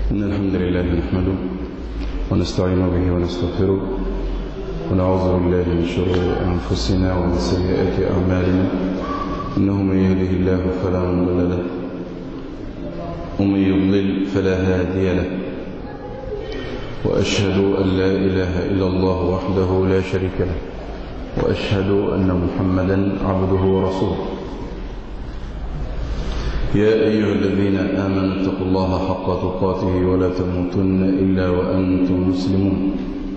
إن الحمد لله نحمده ونستعين به ونستغفره ونعوذ بالله من شرور أنفسنا ومن سيئات أعمالنا إنه من يهده الله فلا مضل له ومن يضلل فلا هادي له وأشهد أن لا إله إلا الله وحده لا شريك له وأشهد أن محمدا عبده ورسوله. يا أيها الذين آمنوا اتقوا الله حق تقاته ولا تموتن إلا وأنتم مسلمون.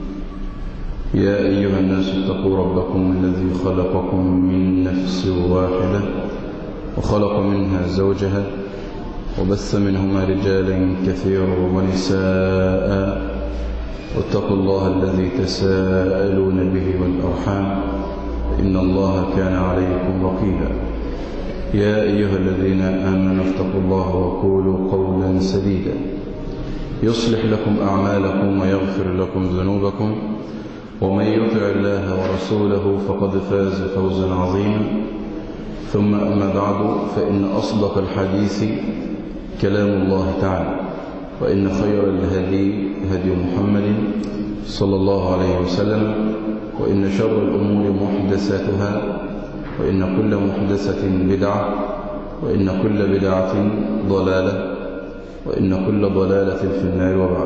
يا أيها الناس اتقوا ربكم الذي خلقكم من نفس واحدة وخلق منها زوجها وبث منهما رجالا كثيرا ونساء واتقوا الله الذي تساءلون به والأرحام إن الله كان عليكم رقيبا. يا أيها الذين آمنوا اتقوا الله وقولوا قولا سديدا يصلح لكم أعمالكم ويغفر لكم ذنوبكم ومن يطع الله ورسوله فقد فاز فوزا عظيما. ثم أما بعد فإن أصدق الحديث كلام الله تعالى وإن خير الهدي هدي محمد صلى الله عليه وسلم وإن شر الأمور محدثاتها وإن كل محدثة بدعة وإن كل بدعة ضلالة وإن كل ضلالة في النار. وبعد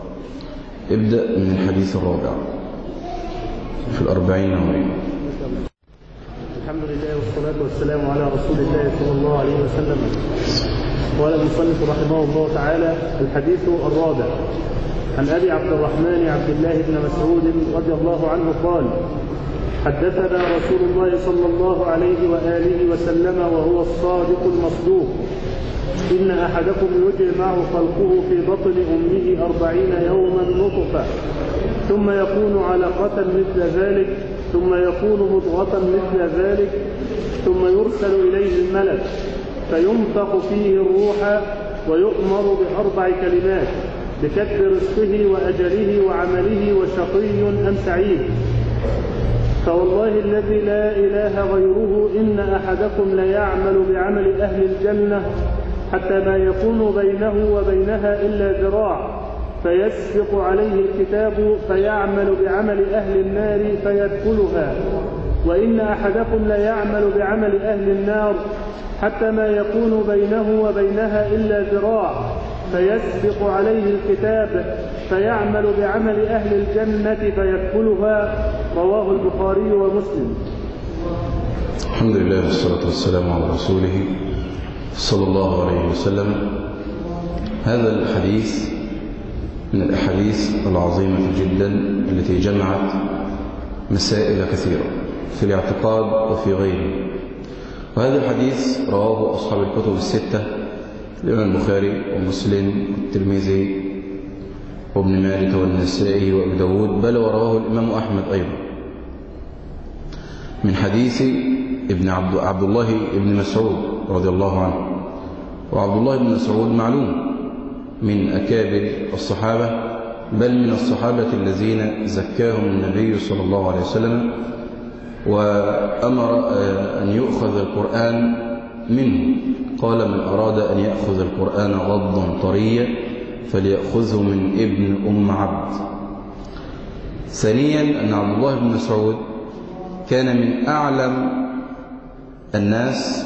ابدأ من الحديث الرابع في 40 نوعين. الحمد لله والصلاة والسلام على رسول الله صلى الله عليه وسلم. قال المصنف رحمه الله تعالى: الحديث الرابع عن أبي عبد الرحمن عبد الله بن مسعود رضي الله عنه قال: حدثنا رسول الله صلى الله عليه وآله وسلم وهو الصادق المصدوق: إن أحدكم يجمع خلقه في بطن أمه 40 يوما نطفة ثم يكون علقة مثل ذلك ثم يكون مضغة مثل ذلك ثم يرسل إليه الملك فينفخ فيه الروح ويؤمر ب4 كلمات: بكتب رزقه وأجله وعمله وشقي أم سعيد. فوالله الذي لا إله غيره إن أحدكم ليعمل بعمل أهل الجنة حتى ما يكون بينه وبينها إلا ذراع فيسبق عليه الكتاب فيعمل بعمل أهل النار فيدخلها، وإن أحدكم ليعمل بعمل أهل النار حتى ما يكون بينه وبينها إلا ذراع فيسبق عليه الكتاب فيعمل بعمل أهل الجنة فيدخلها. رواه البخاري ومسلم. الحمد لله والصلاة والسلام على رسوله صلى الله عليه وسلم. هذا الحديث من الأحاديث العظيمة جدا التي جمعت مسائل كثيرة في الاعتقاد وفي غيره. وهذا الحديث رواه أصحاب الكتب الستة: الإمام البخاري ومسلم والترمذي وابن ماجه والنسائي وابن داود، بل ورواه الإمام أحمد أيضا من حديث عبد الله بن مسعود رضي الله عنه. وعبد الله بن مسعود معلوم من أكابر الصحابة، بل من الصحابة الذين زكاهم النبي صلى الله عليه وسلم وأمر أن يؤخذ القرآن منه. قال: من أراد أن يأخذ القرآن غضا طريا فليأخذه من ابن أم عبد. ثانيا أن عبد الله بن مسعود كان من أعلم الناس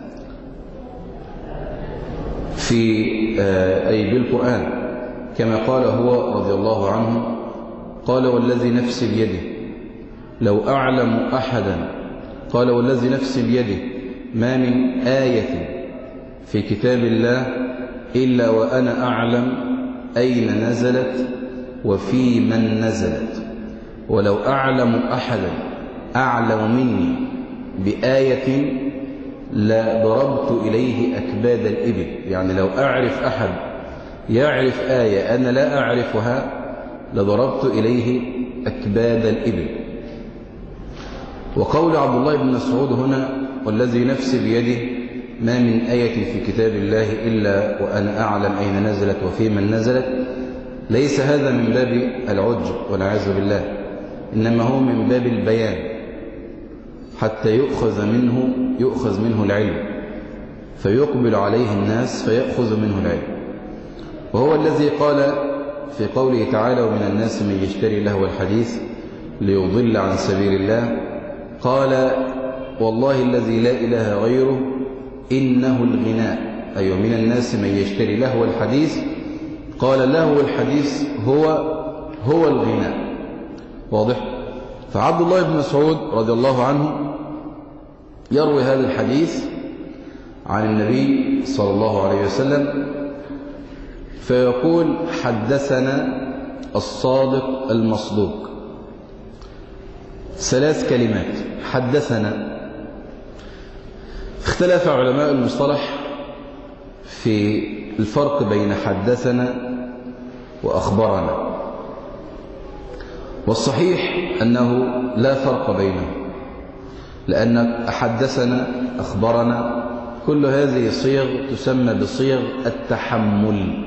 أي بالقرآن، كما قال هو رضي الله عنه: قال: والذي نفسي بيده لو أعلم أحدا، قال: والذي نفسي بيده ما من آية في كتاب الله إلا وأنا أعلم أين نزلت وفي من نزلت، ولو أعلم أحدا أعلم مني بآية لضربت إليه أكباد الإبل. يعني لو أعرف أحد يعرف آية أنا لا أعرفها لضربت إليه أكباد الإبل. وقول عبد الله بن مسعود هنا: والذي نفسي بيده ما من آية في كتاب الله إلا وأنا أعلم أين نزلت وفي من نزلت، ليس هذا من باب العجب والعياذ بالله، إنما هو من باب البيان حتى يؤخذ منه العلم، فيقبل عليه الناس فيأخذ منه العلم. وهو الذي قال في قوله تعالى ومن الناس من يشتري لهو الحديث ليضل عن سبيل الله قال والله الذي لا إله غيره إنه الغناء، أي من الناس من يشتري لهو الحديث، قال لهو الحديث هو الغناء. واضح؟ فعبد الله بن مسعود رضي الله عنه يروي هذا الحديث عن النبي صلى الله عليه وسلم فيقول حدثنا الصادق المصدوق. 3 كلمات حدثنا. اختلف علماء المصطلح في الفرق بين حدثنا وأخبرنا، والصحيح أنه لا فرق بينهم، لأن حدثنا أخبرنا كل هذه صيغ تسمى بصيغ التحمل.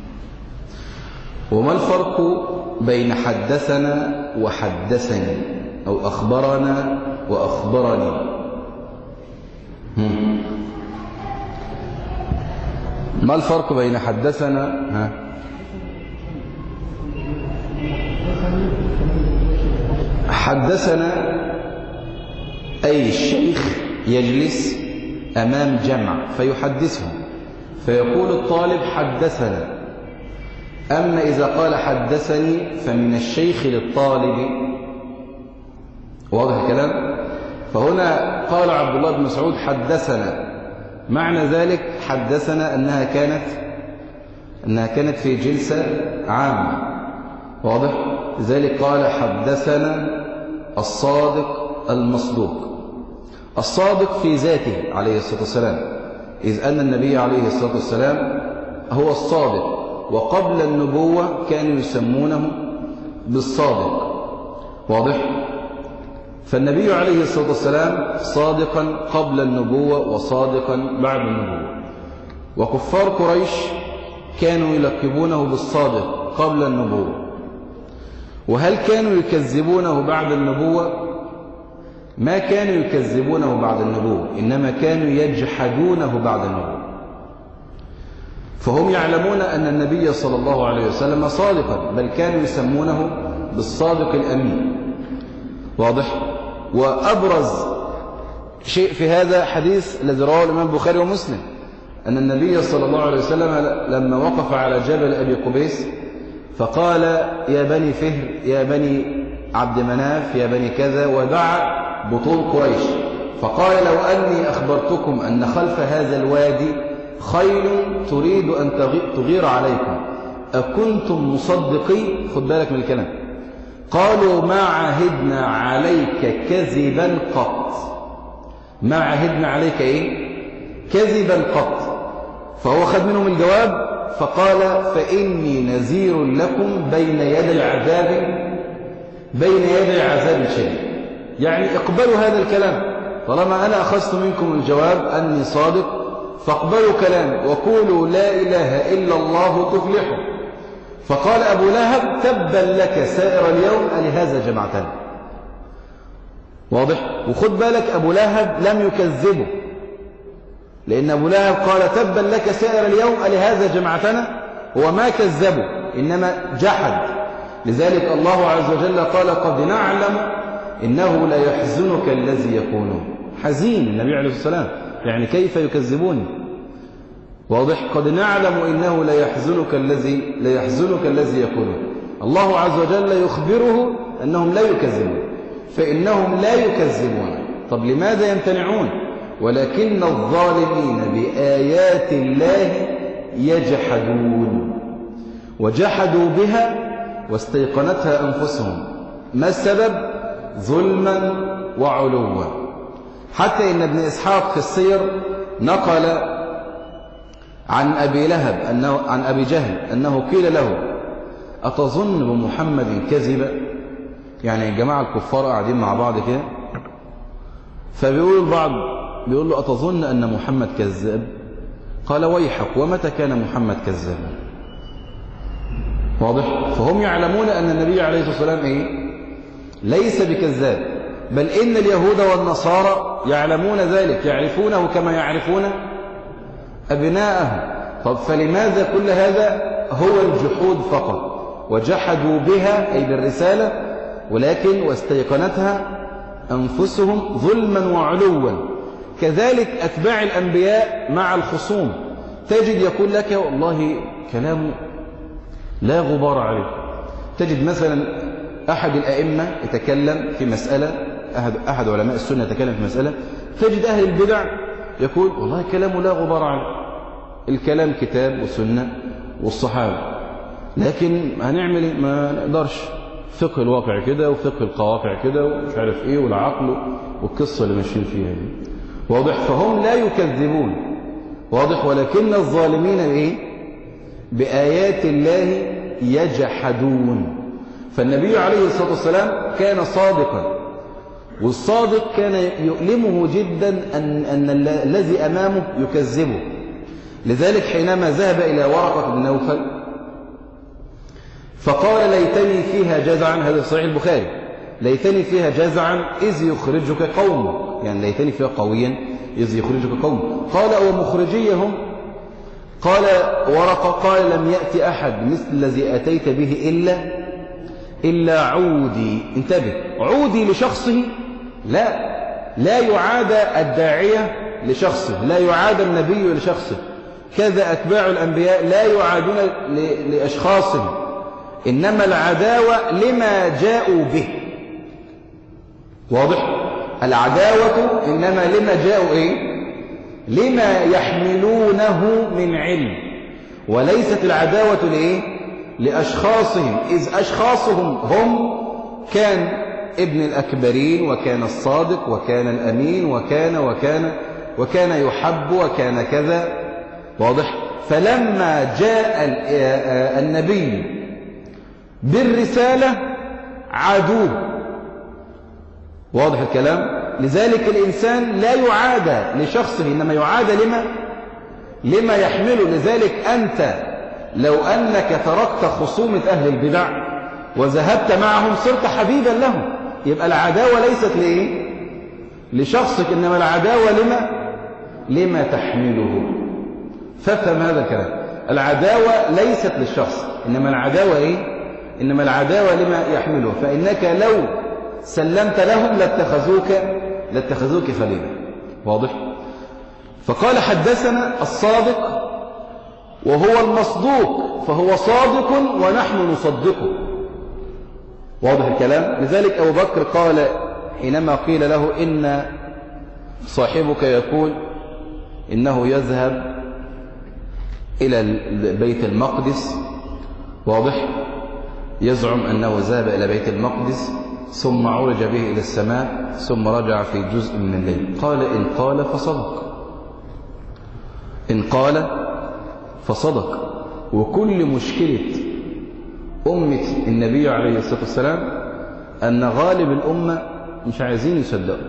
وما الفرق بين حدثنا وحدثني أو أخبرنا وأخبرني؟ ما الفرق بين حدثنا حدثنا أي الشيخ يجلس أمام جمع فيحدثهم فيقول الطالب حدثنا. أما إذا قال حدثني فمن الشيخ للطالب. واضح الكلام؟ فهنا قال عبد الله بن مسعود حدثنا، معنى ذلك حدثنا أنها كانت في جلسة عامة. واضح؟ لذلك قال حدثنا الصادق المصدوق. الصادق في ذاته عليه الصلاة والسلام، إذ أن النبي عليه الصلاة والسلام هو الصادق، وقبل النبوة كانوا يسمونه بالصادق. واضح؟ فالنبي عليه الصلاة والسلام صادقا قبل النبوة وصادقا بعد النبوة. وكفار قريش كانوا يلقبونه بالصادق قبل النبوة. وهل كانوا يكذبونه بعد النبوة؟ ما كانوا يكذبونه بعد النبوة، إنما كانوا يجحدونه بعد النبوة. فهم يعلمون أن النبي صلى الله عليه وسلم صادقا، بل كانوا يسمونه بالصادق الأمين. واضح؟ وأبرز شيء في هذا حديث الذي رواه الإمام البخاري ومسلم، أن النبي صلى الله عليه وسلم لما وقف على جبل أبي قبيس فقال يا بني فهر يا بني عبد مناف يا بني كذا، ودعا بطون قريش فقال لو أني أخبرتكم أن خلف هذا الوادي خيل تريد أن تغير عليكم أكنتم مصدقين؟ خد بالك من الكلام. قالوا ما عهدنا عليك كذبا قط. ما عهدنا عليك إيه؟ كذبا قط. فهو خد منهم الجواب فقال فإني نذير لكم بين يدي عذاب شديد. يعني اقبلوا هذا الكلام، طالما أنا أخذت منكم الجواب أني صادق فاقبلوا كلامي وقولوا لا إله إلا الله تفلحوا. فقال أبو لهب تبا لك سائر اليوم ألهذا جمعتنا. واضح؟ وخد بالك أبو لهب لم يكذبه، لأن أبو لهب قال تبا لك سائر اليوم ألهذا جمعتنا، هو ما كذبه إنما جحد. لذلك الله عز وجل قال قد نعلم إنه لا يحزنك الذي يقولون. حزين النبي عليه الصلاة والسلام، يعني كيف يكذبون؟ واضح؟ قد نعلم إنه لا يحزنك الذي يقولون. الله عز وجل يخبره أنهم لا يكذبون، فإنهم لا يكذبون. طب لماذا يمتنعون؟ ولكن الظالمين بآيات الله يجحدون، وجحدوا بها واستيقنتها أنفسهم. ما السبب؟ ظلما وعلوا. حتى إن ابن إسحاق في السير نقل عن أبي جهل أنه قيل له أتظن بمحمد كذبا؟ يعني الجماعة الكفار قاعدين مع بعض كده، فبيقول البعض بيقول له أتظن أن محمد كذاب؟ قال ويحك ومتى كان محمد كذابا؟ واضح؟ فهم يعلمون أن النبي عليه الصلاة والسلام ليس بكذاب، بل إن اليهود والنصارى يعلمون ذلك، يعرفونه كما يعرفون أبناءهم. طب فلماذا كل هذا هو الجحود فقط، وجحدوا بها أي بالرسالة، ولكن واستيقنتها أنفسهم ظلما وعلوا. كذلك أتباع الأنبياء مع الخصوم، تجد يقول لك والله كلامه لا غبار عليه. تجد مثلا أحد الأئمة يتكلم في مسألة، أحد علماء السنة يتكلم في مسألة، تجد أهل البدع يقول والله كلامه لا غبار عليه، الكلام كتاب وسنة والصحابة، لكن هنعمل ايه؟ ما نقدرش، فقه الواقع كده وفقه القواطع كده ومش عارف ايه والعقل والقصة اللي ماشيين فيها دي. واضح؟ فهم لا يكذبون، واضح، ولكن الظالمين ايه؟ بآيات الله يجحدون. فالنبي عليه الصلاة والسلام كان صادقا، والصادق كان يؤلمه جدا أن الذي أمامه يكذبه. لذلك حينما ذهب إلى ورقة بن نوفل فقال ليتني فيها جزعا، هذا صحيح البخاري، ليتني فيها جزعا إذ يخرجك قومك، يعني ليتني فيها قويا إذ يخرجك قومك. قال ومخرجيهم؟ قال ورقة قال لم يأتي أحد مثل الذي أتيت به إلا عودي. انتبه، عودي لشخصه؟ لا يعادى الداعية لشخصه، لا يعادى النبي لشخصه، كذا أتباع الأنبياء لا يعادون لأشخاصهم، إنما العداوة لما جاءوا به. واضح؟ العداوة إنما لما جاءوا إيه؟ لما يحملونه من علم، وليست العداوة لإيه؟ لأشخاصهم، إذ أشخاصهم هم كان ابن الأكبرين، وكان الصادق، وكان الأمين، وكان يحب، وكان كذا. واضح؟ فلما جاء النبي بالرسالة عادوه. واضح الكلام؟ لذلك الإنسان لا يعادى لشخصه، إنما يعادى لما يحمله. لذلك أنت لو أنك تركت خصومة أهل البدع وذهبت معهم صرت حبيبا لهم، يبقى العداوة ليست لإيه؟ لشخصك، إنما العداوة لما تحمله. فافهم هذا الكلام، العداوة ليست للشخص، إنما العداوة إيه؟ إنما العداوة لما يحمله. فإنك لو سلمت لهم لاتخذوك خليلا. واضح؟ فقال حدثنا الصادق وهو المصدوق، فهو صادق ونحن نصدقه. واضح الكلام؟ لذلك أبو بكر قال حينما قيل له إن صاحبك يقول إنه يذهب إلى بيت المقدس، واضح، يزعم أنه ذهب إلى بيت المقدس ثم عرج به إلى السماء ثم رجع في جزء من الليل، قال إن قال فصدق، إن قال فصدق. وكل مشكلة أمة النبي عليه الصلاة والسلام أن غالب الأمة مش عايزين يصدقوا،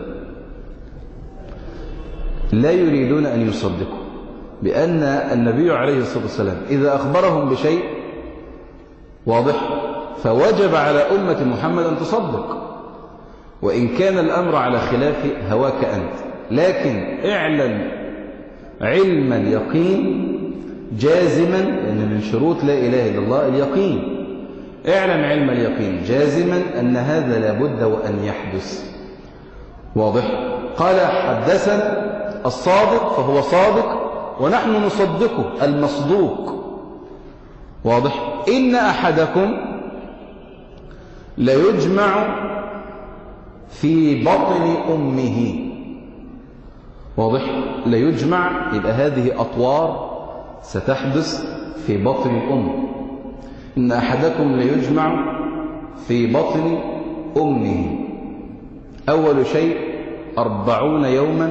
لا يريدون أن يصدقوا، بأن النبي عليه الصلاة والسلام إذا أخبرهم بشيء، واضح، فوجب على أمة محمد أن تصدق، وإن كان الأمر على خلاف هواك أنت، لكن اعلم علم اليقين جازما، لأن من شروط لا إله إلا الله اليقين، اعلم علم اليقين جازما أن هذا لابد وأن يحدث. واضح؟ قال حدثنا الصادق فهو صادق ونحن نصدقه المصدوق. واضح؟ إن أحدكم ليجمع في بطن أمه. واضح؟ ليجمع، يبقى هذه أطوار ستحدث في بطن الأم. إن أحدكم ليجمع في بطن أمه. أول شيء 40 يوما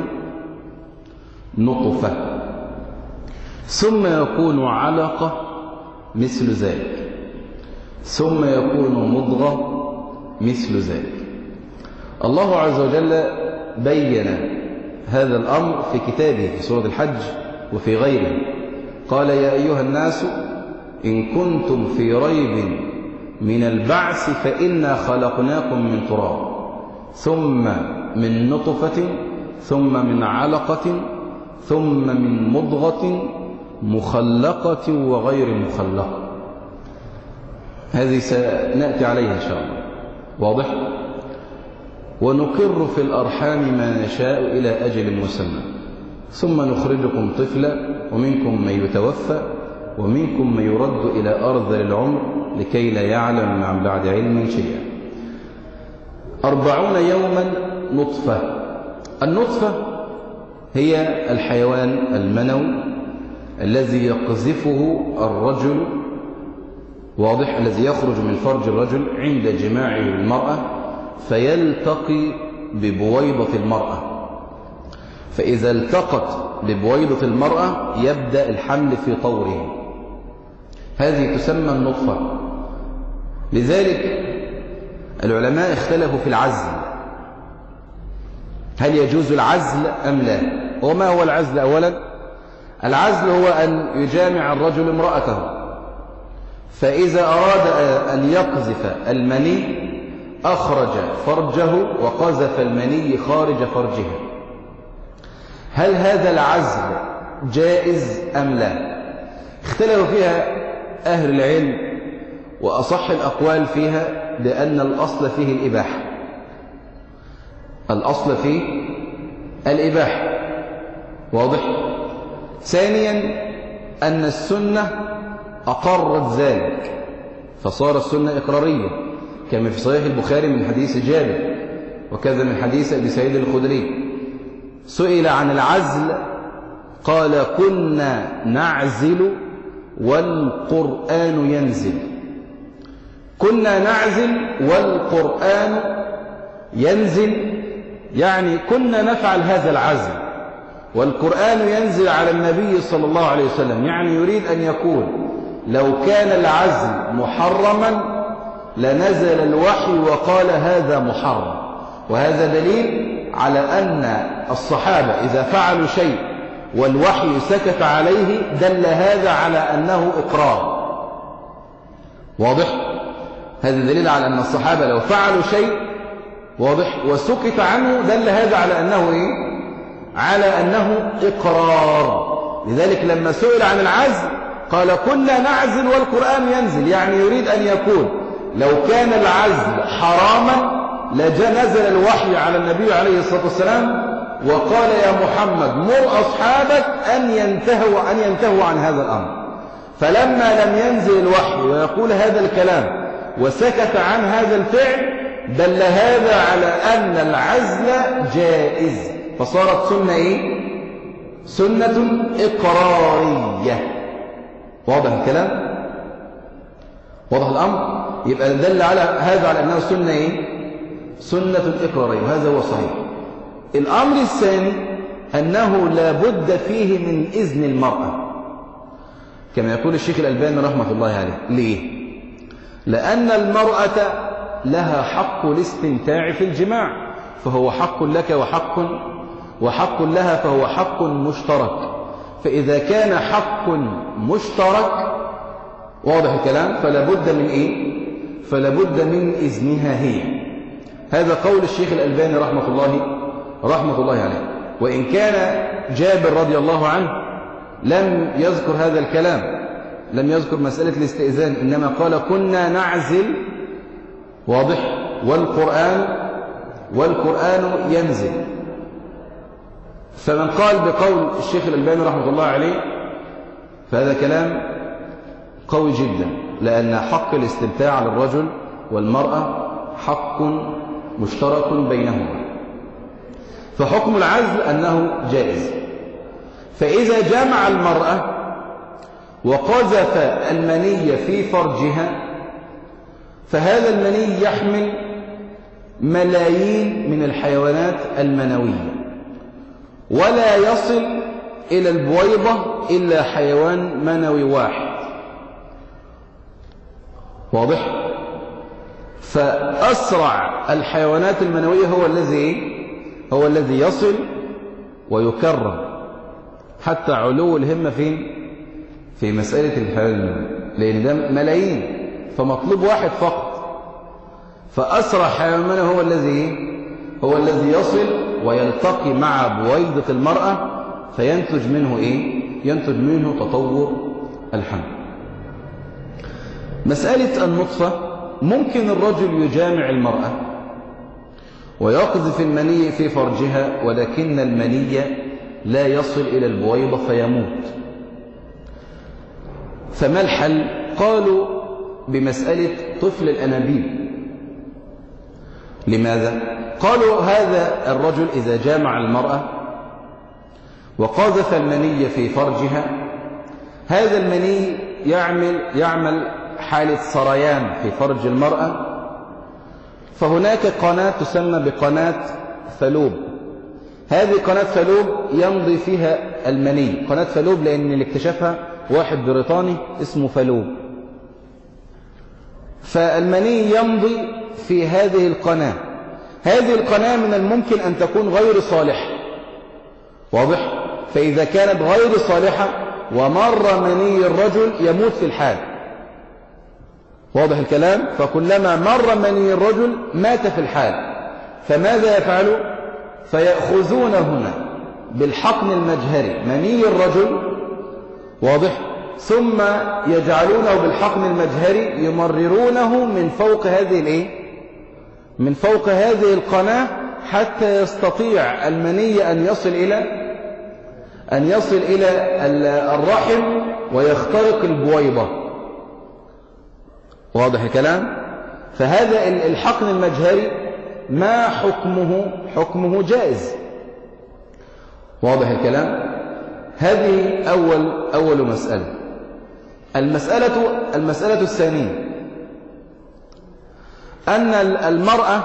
نطفة، ثم يكون علقة مثل ذلك، ثم يكون مضغة مثل ذلك. الله عز وجل بين هذا الأمر في كتابه في سورة الحج وفي غيره. قال يا أيها الناس إن كنتم في ريب من البعث فإنا خلقناكم من تراب ثم من نطفة ثم من علقة ثم من مضغة مخلقة وغير مخلقة. هذه سنأتي عليها إن شاء الله. واضح؟ ونقر في الأرحام ما نشاء إلى أجل مسمى ثم نخرجكم طفلا ومنكم من يتوفى ومنكم من يرد إلى أرذل العمر لكي لا يعلم عن بعد علم شيئا. 40 يوما نطفة. النطفة هي الحيوان المنوي الذي يقذفه الرجل، واضح، الذي يخرج من فرج الرجل عند جماعه المرأة فيلتقي ببويضة المرأة، فإذا التقت ببويضة المرأة يبدأ الحمل في طوره. هذه تسمى النطفة. لذلك العلماء اختلفوا في العزل، هل يجوز العزل أم لا؟ وما هو العزل؟ أولا العزل هو أن يجامع الرجل امرأته، فإذا أراد أن يقذف المني أخرج فرجه وقذف المني خارج فرجها. هل هذا العزل جائز أم لا؟ اختلفوا فيها أهل العلم، وأصح الأقوال فيها بأن الأصل فيه الإباحة. الأصل فيه الإباحة. واضح؟ ثانيا أن السنة أقرت ذلك فصار السنة إقرارية، كما في صحيح البخاري من حديث جابر وكذا من حديث أبي سعيد الخدري. سئل عن العزل قال: كنا نعزل والقرآن ينزل. كنا نعزل والقرآن ينزل، يعني كنا نفعل هذا العزل والقرآن ينزل على النبي صلى الله عليه وسلم. يعني يريد أن يقول لو كان العزل محرما لنزل الوحي وقال هذا محرم. وهذا دليل على أن الصحابة إذا فعلوا شيء والوحي سكت عليه دل هذا على أنه إقرار. واضح؟ هذا دليل على أن الصحابة لو فعلوا شيء واضح وسكت عنه دل هذا على أنه إيه؟ على أنه إقرار. لذلك لما سئل عن العزل قال: كنا نعزل والقرآن ينزل. يعني يريد أن يقول لو كان العزل حراما لنزل الوحي على النبي عليه الصلاة والسلام وقال: يا محمد مر أصحابك أن ينتهوا عن هذا الأمر. فلما لم ينزل الوحي ويقول هذا الكلام وسكت عن هذا الفعل دل هذا على أن العزل جائز، فصارت سنة إيه؟ سنة إقرارية. واضح الكلام؟ واضح الأمر؟ يبقى دل على هذا على أنه سنة إيه؟ سنة إقرارية، وهذا هو صحيح. الأمر الثاني أنه لا بد فيه من إذن المرأة، كما يقول الشيخ الألباني رحمة الله عليه. ليه؟ لأن المرأة لها حق الاستمتاع في الجماع، فهو حق لك وحق لها، فهو حق مشترك. فإذا كان حق مشترك واضح الكلام فلا بد من إيه؟ فلا بد من إذنها هي. هذا قول الشيخ الألباني رحمة الله عليه. وإن كان جابر رضي الله عنه لم يذكر هذا الكلام، لم يذكر مسألة الاستئذان، إنما قال: كنا نعزل واضح والقرآن ينزل. فمن قال بقول الشيخ الألباني رحمة الله عليه فهذا كلام قوي جدا، لأن حق الاستمتاع على الرجل والمرأة حق مشترك بينهما. فحكم العزل أنه جائز. فإذا جمع المرأة وقذف المني في فرجها فهذا المني يحمل ملايين من الحيوانات المنوية، ولا يصل إلى البويضة إلا حيوان منوي واحد. واضح؟ فأسرع الحيوانات المنوية هو الذي يصل ويكرم، حتى علو الهمة في مسألة الحيوان المنوي، لأن ده ملايين فمطلوب واحد فقط. فأسرع حيوان منوي هو الذي يصل ويلتقي مع بويضة المرأة فينتج منه إيه؟ ينتج منه تطور الحمل. مسألة النطفة، ممكن الرجل يجامع المرأة ويقذف المني في فرجها، ولكن المني لا يصل إلى البويضة فيموت. فما الحل؟ قالوا بمسألة طفل الأنابيب. لماذا؟ قالوا هذا الرجل إذا جامع المرأة وقذف المني في فرجها، هذا المني يعمل حالة سريان في فرج المرأة، فهناك قناة تسمى بقناة فالوب. هذه قناة فالوب يمضي فيها المني، قناة فالوب لأن اللي اكتشفها واحد بريطاني اسمه فالوب. فالمني يمضي في هذه القناة. هذه القناة من الممكن أن تكون غير صالحة، واضح؟ فإذا كانت غير صالحة ومر مني الرجل يموت في الحال، واضح الكلام؟ فكلما مر مني الرجل مات في الحال. فماذا يفعلوا؟ فيأخذون هنا بالحقن المجهري مني الرجل، واضح؟ ثم يجعلونه بالحقن المجهري يمررونه من فوق من فوق هذه القناة حتى يستطيع المني أن يصل إلى الرحم ويخترق البويضة، واضح الكلام؟ فهذا الحقن المجهري ما حكمه جائز، واضح الكلام؟ هذه أول مسألة. المسألة الثانية أن المرأة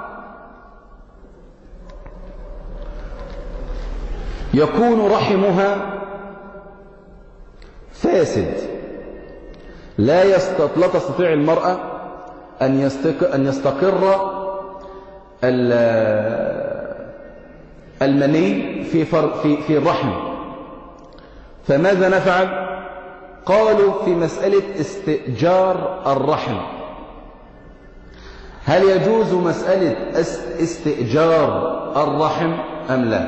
يكون رحمها فاسد، لا تستطيع المرأة أن يستقر المني في الرحم. فماذا نفعل؟ قالوا في مسألة استئجار الرحم، هل يجوز مسألة استئجار الرحم أم لا؟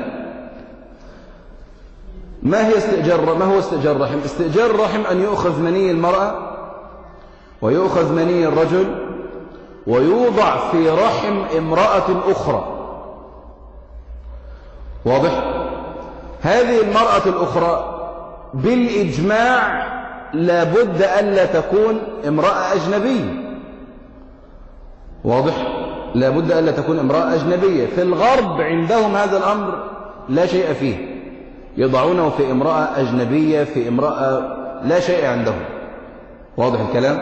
ما هو استئجار الرحم؟ استئجار الرحم أن يؤخذ مني المرأة ويؤخذ مني الرجل ويوضع في رحم امرأة أخرى، واضح؟ هذه المرأة الأخرى بالإجماع لابد ألا تكون امرأة أجنبية، واضح؟ لابد ألا تكون امرأة أجنبية. في الغرب عندهم هذا الأمر لا شيء فيه، يضعونه في امرأة أجنبية، في امرأة لا شيء عندهم، واضح الكلام؟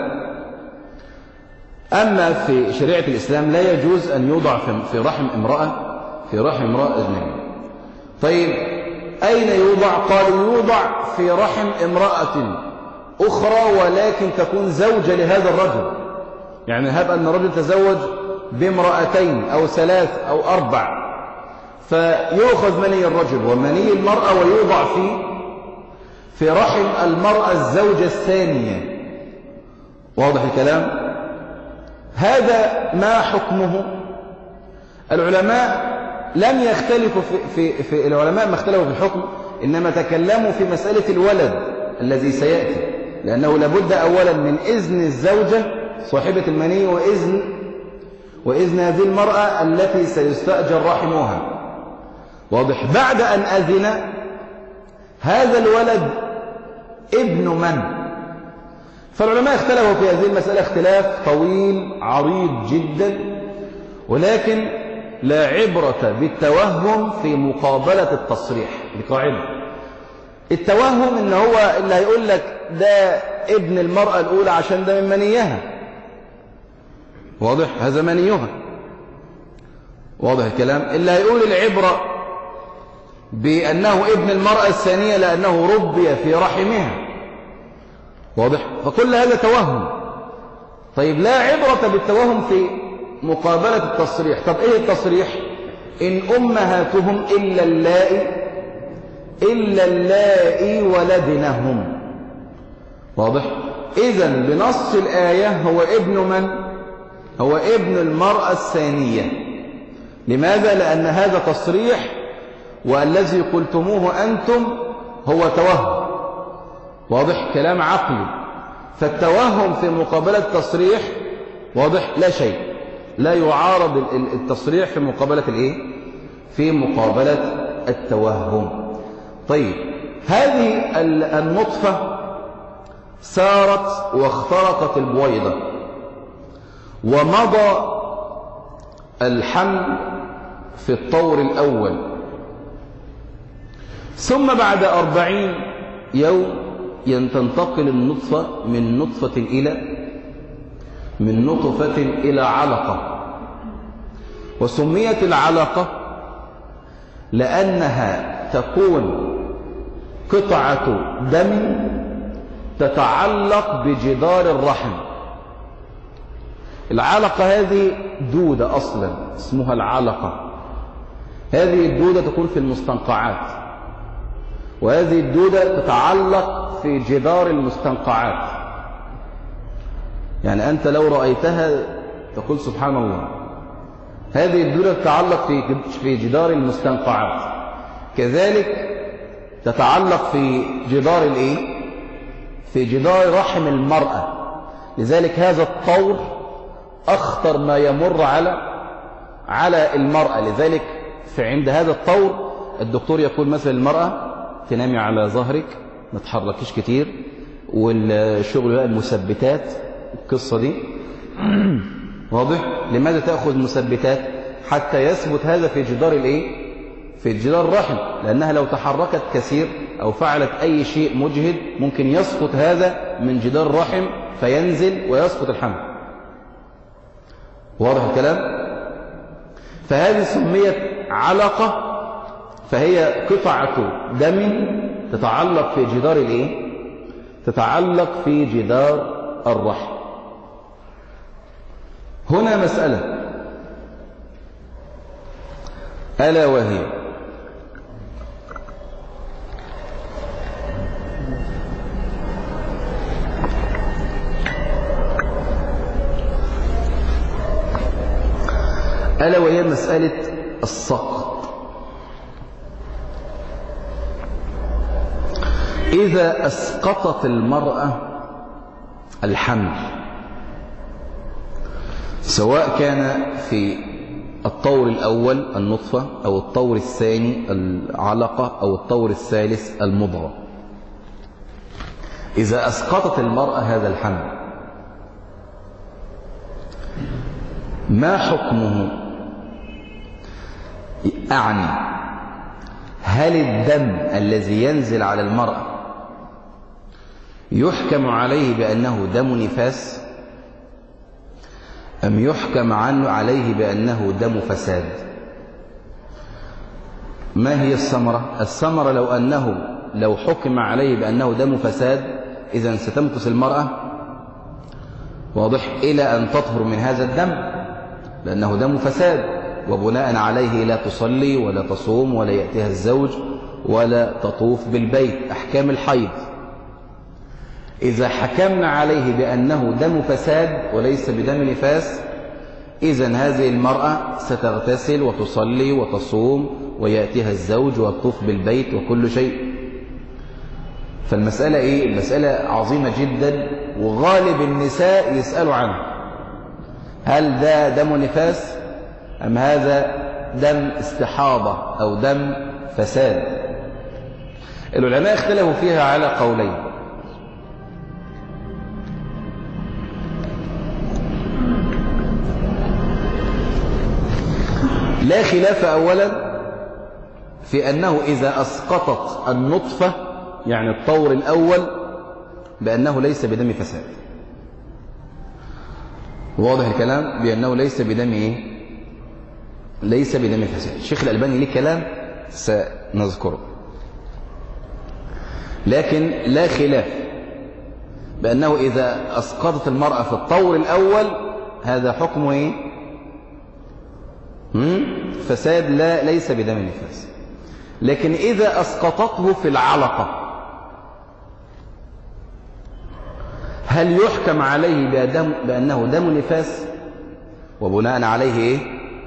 أما في شريعة الإسلام لا يجوز أن يوضع في رحم امرأة أجنبية. طيب أين يوضع؟ قالوا يوضع في رحم امرأة أخرى ولكن تكون زوجة لهذا الرجل. يعني هب أن الرجل تزوج بامرأتين أو 3 أو 4، فيؤخذ مني الرجل ومني المرأة ويوضع في رحم المرأة الزوجة الثانية، واضح الكلام؟ هذا ما حكمه؟ العلماء لم يختلفوا في العلماء ما اختلفوا في الحكم، إنما تكلموا في مسألة الولد الذي سيأتي، لأنه لابد أولا من إذن الزوجة صاحبة المني وإذن هذه المرأة التي سيستأجر رحمها، واضح؟ بعد أن أذن هذا الولد ابن من؟ فالعلماء اختلفوا في هذه المسألة اختلاف طويل عريض جدا، ولكن لا عبرة بالتوهم في مقابلة التصريح بقاعدة. التوهم إن هو اللي هيقول لك ده ابن المرأة الأولى عشان ده من منيها، واضح؟ هذا منيها، واضح الكلام؟ اللي هيقول العبرة بأنه ابن المرأة الثانية لأنه ربي في رحمها، واضح؟ فكل هذا توهم. طيب لا عبرة بالتوهم في مقابلة التصريح. طب إيه التصريح؟ إن أمهاتهم إلا اللائي ولدنهم، واضح؟ إذن بنص الآية هو ابن من؟ هو ابن المرأة الثانية. لماذا؟ لأن هذا تصريح، والذي قلتموه أنتم هو توهم، واضح؟ كلام عقلي. فالتوهم في مقابلة التصريح واضح لا شيء، لا يعارض التصريح في مقابلة الايه؟ في مقابلة التوهم. طيب هذه النطفة سارت واخترقت البويضة ومضى الحمل في الطور الأول، ثم بعد 40 يوم تنتقل النطفة من نطفة إلى علقة. وسميت العلقة لأنها تكون قطعة دم تتعلق بجدار الرحم. العلقة هذه دودة أصلا اسمها العلقة. هذه الدودة تكون في المستنقعات، وهذه الدودة تتعلق في جدار المستنقعات. يعني أنت لو رأيتها تقول سبحان الله. هذه الدودة تتعلق في جدار المستنقعات، كذلك تتعلق في جدار الايه؟ في جدار رحم المرأة. لذلك هذا الطور أخطر ما يمر على المرأة. لذلك عند هذا الطور الدكتور يقول مثلا المرأة تنامي على ظهرك ما تحركيش كتير، والشغل بقى المثبتات القصة دي واضح. لماذا تأخذ مثبتات؟ حتى يثبت هذا في جدار الايه؟ في جدار الرحم، لأنها لو تحركت كثير أو فعلت أي شيء مجهد ممكن يسقط هذا من جدار الرحم فينزل ويسقط الحمل. واضح الكلام؟ فهذه سميت علقة، فهي قطعة دم تتعلق في جدار الايه؟ تتعلق في جدار الرحم. هنا مسألة ألا وهي مسألة السقط. إذا أسقطت المرأة الحمل سواء كان في الطور الأول النطفة أو الطور الثاني العلقة أو الطور الثالث المضغة، إذا أسقطت المرأة هذا الحمل ما حكمه؟ أعني هل الدم الذي ينزل على المرأة يحكم عليه بأنه دم نفاس أم يحكم عليه بأنه دم فساد؟ ما هي الثمرة؟ الثمرة لو حكم عليه بأنه دم فساد إذن ستمكث المرأة واضح إلى أن تطهر من هذا الدم لأنه دم فساد، وبناء عليه لا تصلي ولا تصوم ولا يأتيها الزوج ولا تطوف بالبيت، أحكام الحيض. إذا حكمنا عليه بأنه دم فساد وليس بدم نفاس إذن هذه المرأة ستغتسل وتصلي وتصوم ويأتيها الزوج وتطوف بالبيت وكل شيء. فالمسألة إيه؟ المسألة عظيمة جدا، وغالب النساء يسألوا عنه هل ده دم نفاس أم هذا دم استحاضة أو دم فساد. العلماء اختلفوا فيها على قولين. لا خلاف أولا في أنه إذا أسقطت النطفة يعني الطور الأول بأنه ليس بدم فساد. واضح الكلام؟ بأنه ليس بدم إيه؟ ليس بدم فساد. الشيخ الألباني ليه كلام سنذكره، لكن لا خلاف بأنه إذا أسقطت المرأة في الطور الأول هذا حكمه إيه؟ فساد، ليس بدم نفاس. لكن إذا أسقطته في العلقة هل يحكم عليه بأنه دم نفاس وبناء عليه إيه؟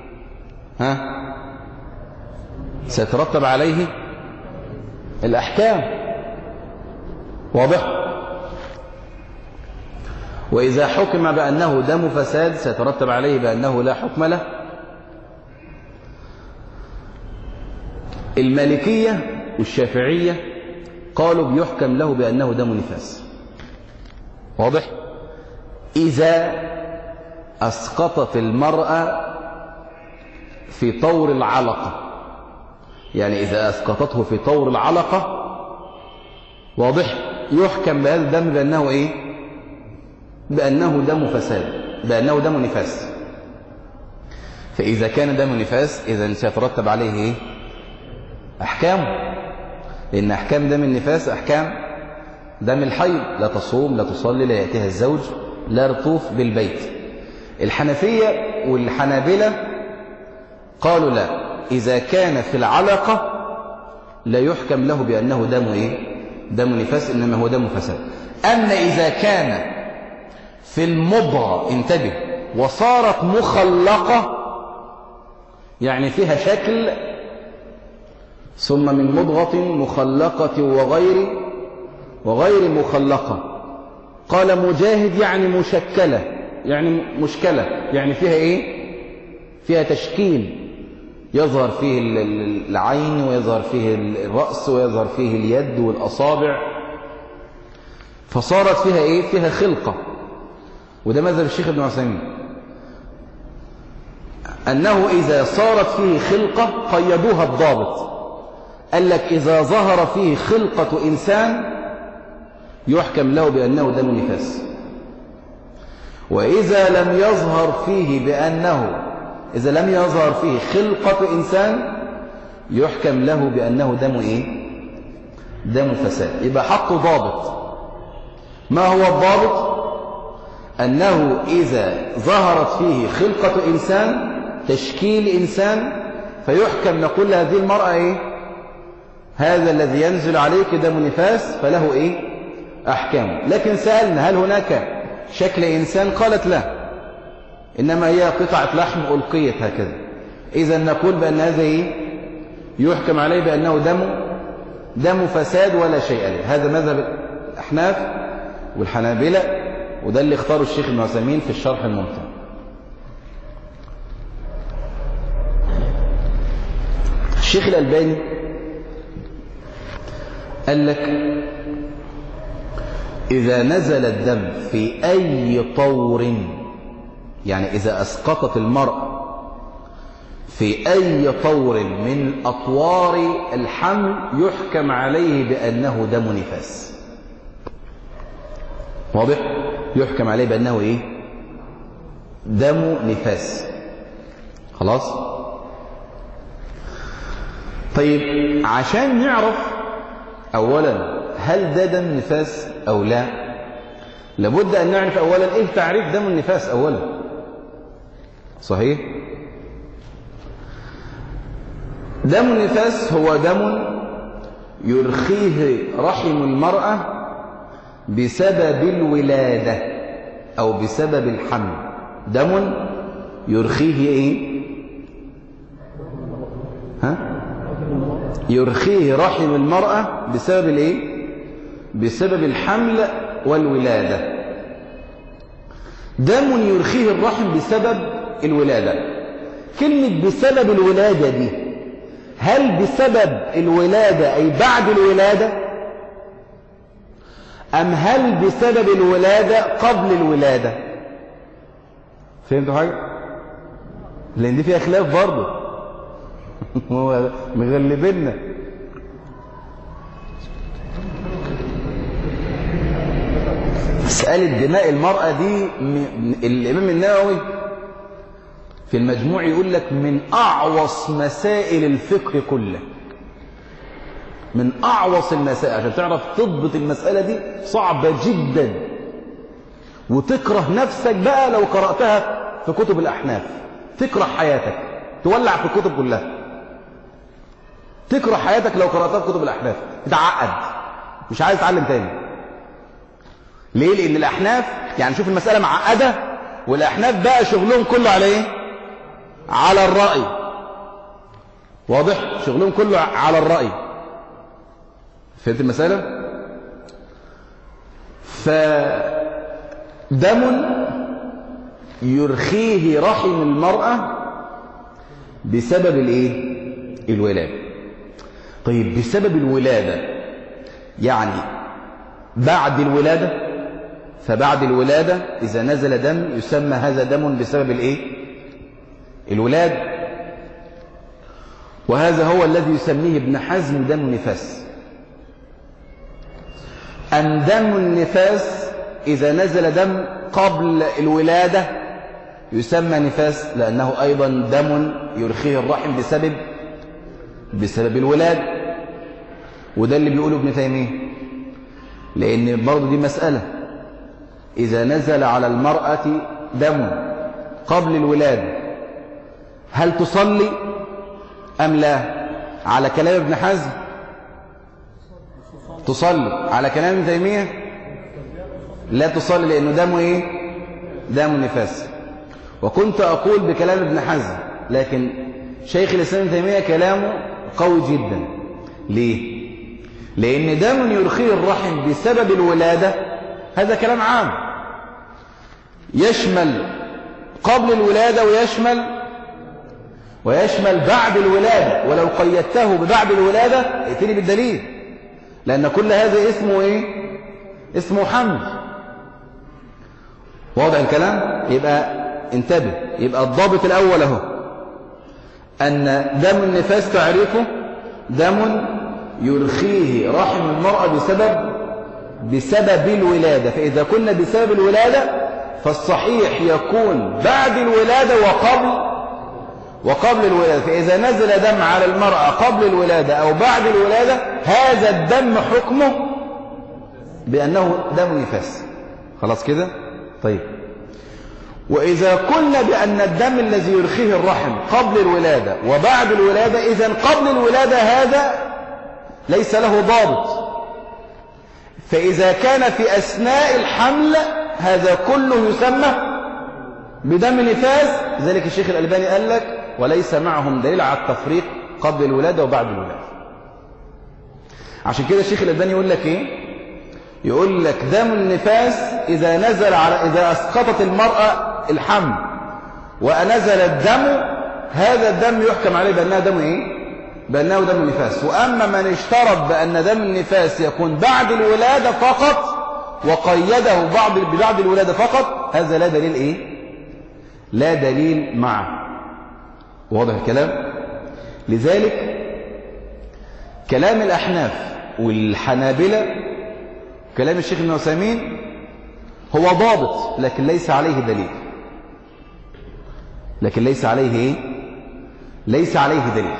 سيترتب عليه الأحكام. واضح؟ وإذا حكم بأنه دم فساد سيترتب عليه بأنه لا حكم له. المالكية والشافعية قالوا بيحكم له بأنه دم نفاس. واضح؟ إذا أسقطت المرأة في طور العلقة، يعني إذا أسقطته في طور العلقة، واضح، يحكم بهذا الدم بأنه إيه؟ بأنه دم فساد، بأنه دم نفاس. فإذا كان دم نفاس إذن سيترتب عليه إيه؟ أحكام، لأن أحكام دم النفاس أحكام دم الحيض، لا تصوم، لا تصلي، لا يأتيها الزوج، لا تطوف بالبيت. الحنفية والحنابلة قالوا لا، إذا كان في العلقة لا يحكم له بأنه دم إيه؟ دم نفاس، إنما هو دم فساد. أما إذا كان في المضغة، انتبه، وصارت مخلقة، يعني فيها شكل، ثم من مضغة مخلقة وغير مخلقة. قال مجاهد يعني مشكلة، يعني مشكلة، يعني فيها إيه؟ فيها تشكيل، يظهر فيه العين ويظهر فيه الرأس ويظهر فيه اليد والأصابع، فصارت فيها إيه؟ فيها خلقة. وده مذهب الشيخ ابن عثيمين، أنه إذا صارت فيه خلقة قيدوها الضابط، قال لك إذا ظهر فيه خلقة إنسان يحكم له بأنه دم نفاس، وإذا لم يظهر فيه خلقة إنسان يحكم له بأنه دم إيه؟ دم فساد. يبقى حطوا ضابط. ما هو الضابط؟ أنه إذا ظهرت فيه خلقة إنسان، تشكيل إنسان، فيحكم نقول لهذه المرأة إيه؟ هذا الذي ينزل عليك دم نفاس، فله إيه؟ أحكام. لكن سألنا هل هناك شكل إنسان؟ قالت لا، إنما هي قطعة لحم ألقيت هكذا. إذا نقول بأن هذا إيه؟ يحكم عليه بأنه دم فساد ولا شيء له. هذا مذهب الأحناف والحنابلة، وده اللي اختاره الشيخ ابن عثيمين في الشرح الممتع. الشيخ الألباني قال لك إذا نزل الدم في أي طور، يعني إذا أسقطت المرأة في أي طور من أطوار الحمل يحكم عليه بأنه دم نفاس. واضح؟ يحكم عليه بأنه إيه؟ دم نفاس. خلاص؟ طيب، عشان نعرف أولا هل ده دم نفاس أو لا، لابد أن نعرف أولا إيه تعريف دم النفاس أولا. صحيح؟ دم النفاس هو دم يرخيه رحم المرأة بسبب الولادة أو بسبب الحمل. دم يرخيه إيه؟ يرخيه رحم المرأة بسبب الإيه؟ بسبب الحمل والولادة. دم يرخيه الرحم بسبب الولادة. كلمة بسبب الولادة دي، هل بسبب الولادة أي بعد الولادة، أم هل بسبب الولادة قبل الولادة؟ فهمتوا حاجة؟ لأن دي فيها خلاف برضه. هو مغلبنا. مسألة دماء المرأة دي الإمام النووي في المجموع يقول لك من أعوص مسائل الفقه كله، من أعوص المسائل. عشان تعرف تضبط المسألة دي صعبة جدا، وتكره نفسك بقى لو قرأتها في كتب الأحناف، تكره حياتك، تولع في الكتب كلها، تكره حياتك لو قرأتها في كتب الأحناف، تتعقد، مش عايز تتعلم تاني. ليه؟ لأن الأحناف يعني شوف المسألة معقدة، والأحناف بقى شغلهم كله على إيه؟ على الرأي. واضح؟ شغلهم كله على الرأي. فهمت المسألة؟ دم يرخيه رحم المرأة بسبب الايه؟ الولادة. طيب بسبب الولادة يعني بعد الولادة، فبعد الولادة إذا نزل دم يسمى هذا دم بسبب الايه؟ الولادة. وهذا هو الذي يسميه ابن حزم دم نفاس. أن دم النفاس إذا نزل دم قبل الولادة يسمى نفاس، لأنه أيضا دم يرخيه الرحم بسبب الولادة. وده اللي بيقوله ابن تيمية، لأن برضه دي مسألة. إذا نزل على المرأة دم قبل الولادة هل تصلي أم لا؟ على كلام ابن حزم تصلي، على كلام ابن تيمية لا تصلي، لأنه دمه إيه؟ دم نفاس. وكنت أقول بكلام ابن حزم، لكن شيخ الإسلام ابن تيمية كلامه قوي جدا. ليه؟ لأن دم يرخيه الرحم بسبب الولادة هذا كلام عام يشمل قبل الولادة ويشمل بعد الولادة، ولو قيدته ببعد الولادة ائتني بالدليل، لأن كل هذا اسمه إيه؟ اسمه حمل. واضح الكلام؟ يبقى انتبه، يبقى الضابط الأول اهو أن دم النفاس تعريفه دم يرخيه رحم المرأة بسبب الولادة. فإذا كنا بسبب الولادة فالصحيح يكون بعد الولادة وقبل الولادة. فإذا نزل دم على المرأة قبل الولادة أو بعد الولادة هذا الدم حكمه بأنه دم نفاس. خلاص كده؟ طيب، وإذا قلنا بأن الدم الذي يرخيه الرحم قبل الولادة وبعد الولادة، إذن قبل الولادة هذا ليس له ضابط. فإذا كان في أثناء الحمل هذا كله يسمى بدم نفاس. ذلك الشيخ الألباني قال لك وليس معهم دليل على التفريق قبل الولادة وبعد الولادة. عشان كده الشيخ الألباني يقول لك إيه؟ يقول لك دم النفاس إذا أسقطت المرأة الحمل ونزل الدم هذا الدم يحكم عليه بأنه دم إيه؟ بأنه دم نفاس. وأما من اشترط بأن دم النفاس يكون بعد الولادة فقط وقيده ببعد الولادة فقط، هذا لا دليل إيه؟ لا دليل معه. واضح الكلام؟ لذلك كلام الأحناف والحنابلة كلام الشيخ ابن عثيمين هو ضابط لكن ليس عليه دليل. ليس عليه إيه؟ ليس عليه دليل.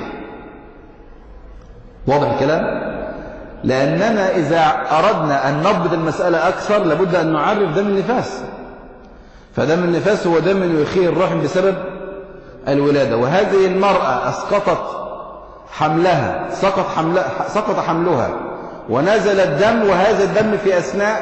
واضح الكلام؟ لأننا إذا أردنا أن نضبط المسألة أكثر لابد أن نعرف دم النفاس. فدم النفاس هو دم يرخيه الرحم بسبب الولادة. وهذه المرأة سقط حملها ونزل الدم، وهذا الدم في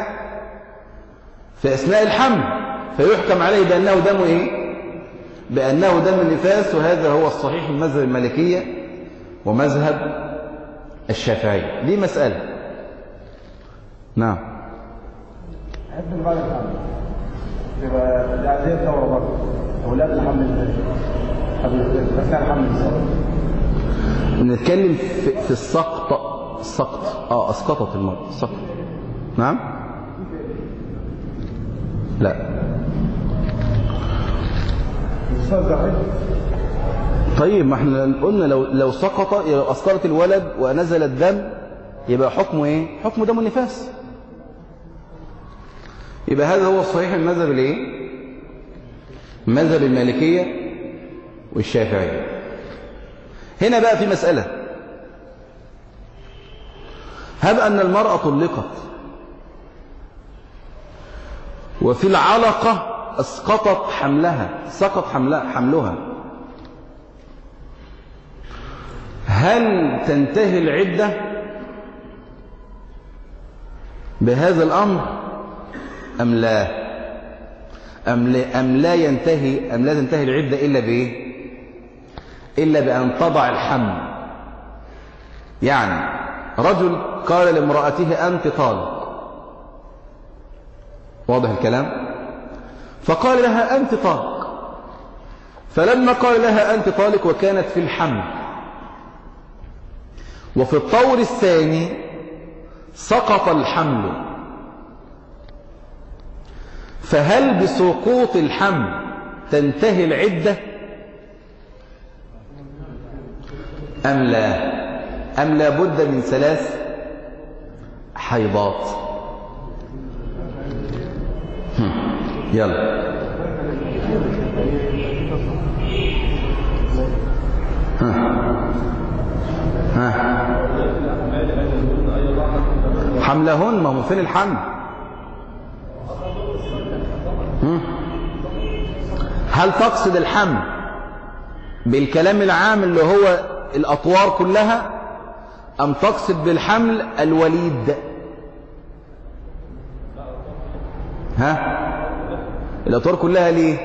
أثناء الحمل، فيحكم عليه بأنه دم إيه؟ بأنه دم النفاس. وهذا هو الصحيح من مذهب المالكية ومذهب الشافعية. دي مسألة. نعم. حد بعد الحمل يبقى العادية الدورة برضه أولاد الحمل أثناء الحمل نتكلم في السقط. أسقطت المرأة السقط. نعم. لا. طيب ما احنا قلنا لو سقط أسقطت الولد ونزل الدم يبقى حكمه ايه؟ حكمه دم النفاس. يبقى هذا هو الصحيح المذهب الايه؟ مذهب المالكية والشافعية. هنا بقى في مسألة، هب أن المرأة طلقت وفي العلقة سقط حملها، هل تنتهي العدة بهذا الأمر أم لا؟ أم لا تنتهي العدة إلا بإيه؟ إلا بأن تضع الحمل. يعني رجل قال لامرأته أنت طالق. واضح الكلام؟ فقال لها أنت طالق. فلما قال لها أنت طالق وكانت في الحمل، وفي الطور الثاني سقط الحمل، فهل بسقوط الحمل تنتهي العدة أم لا؟ أم لا بد من 3 حيضات؟ يلا حملهن، ما هو فين الحمل؟ هل تقصد الحمل بالكلام العام اللي هو الأطوار كلها، أم تقصد بالحمل الوليد؟ الأطوار كلها ليه؟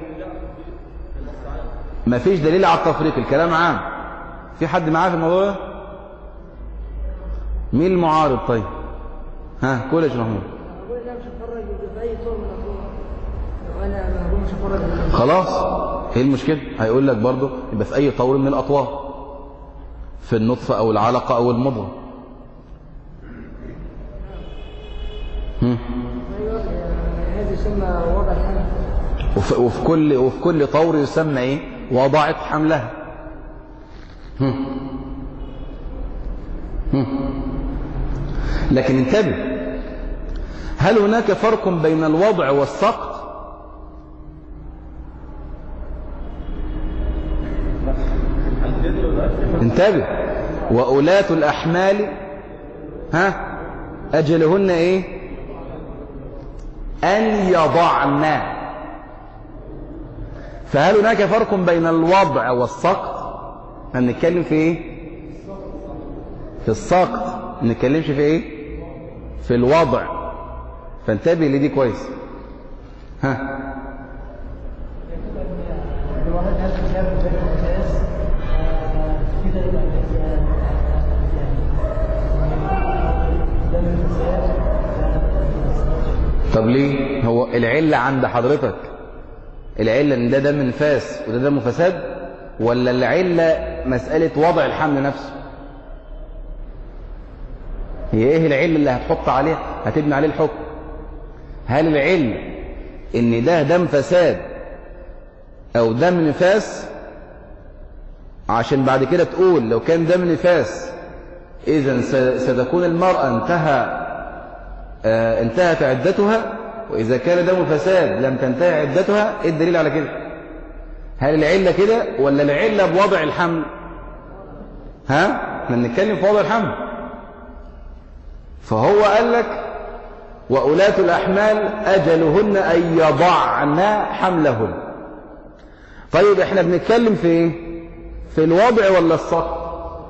ما فيش دليل على التفريق، الكلام عام. في حد معاه في الموضوع ده؟ مين المعارض؟ طيب كل يا شيخ محمود. خلاص، ايه المشكلة؟ هيقول لك برضه يبقى في أي طور من الأطوار، في النطفة أو العلقة أو المضغة. هذا يسمى وضع الحمل. وفي كل طور يسمى ايه؟ وضعت حملها. لكن انتبه، هل هناك فرق بين الوضع والسقط؟ انتبه، وأولاة الأحمال أجلهن ايه؟ أن يضعن. فهل هناك فرق بين الوضع والسقط؟ هنتكلم في ايه؟ في السقط، ما نتكلمش في ايه؟ في الوضع. فانتبه لدي كويس. طب ليه؟ هو العلة عند حضرتك العلة ان ده دم نفاس وده دم فساد، ولا العلة مسألة وضع الحمل نفسه؟ هي ايه العلة اللي هتحط عليه هتبني عليه الحكم؟ هل العلة ان ده دم فساد او دم نفاس، عشان بعد كده تقول لو كان دم نفاس اذا ستكون المرأة انتهت عدتها، وإذا كان دم فساد لم تنتهي عدتها؟ إيه الدليل على كده؟ هل العلة كده ولا العلة بوضع الحمل؟ احنا بنتكلم في وضع الحمل. فهو قال لك وأولاة الأحمال أجلهن أن يضعن حملهن. طيب احنا بنتكلم في ايه؟ في الوضع ولا السقط؟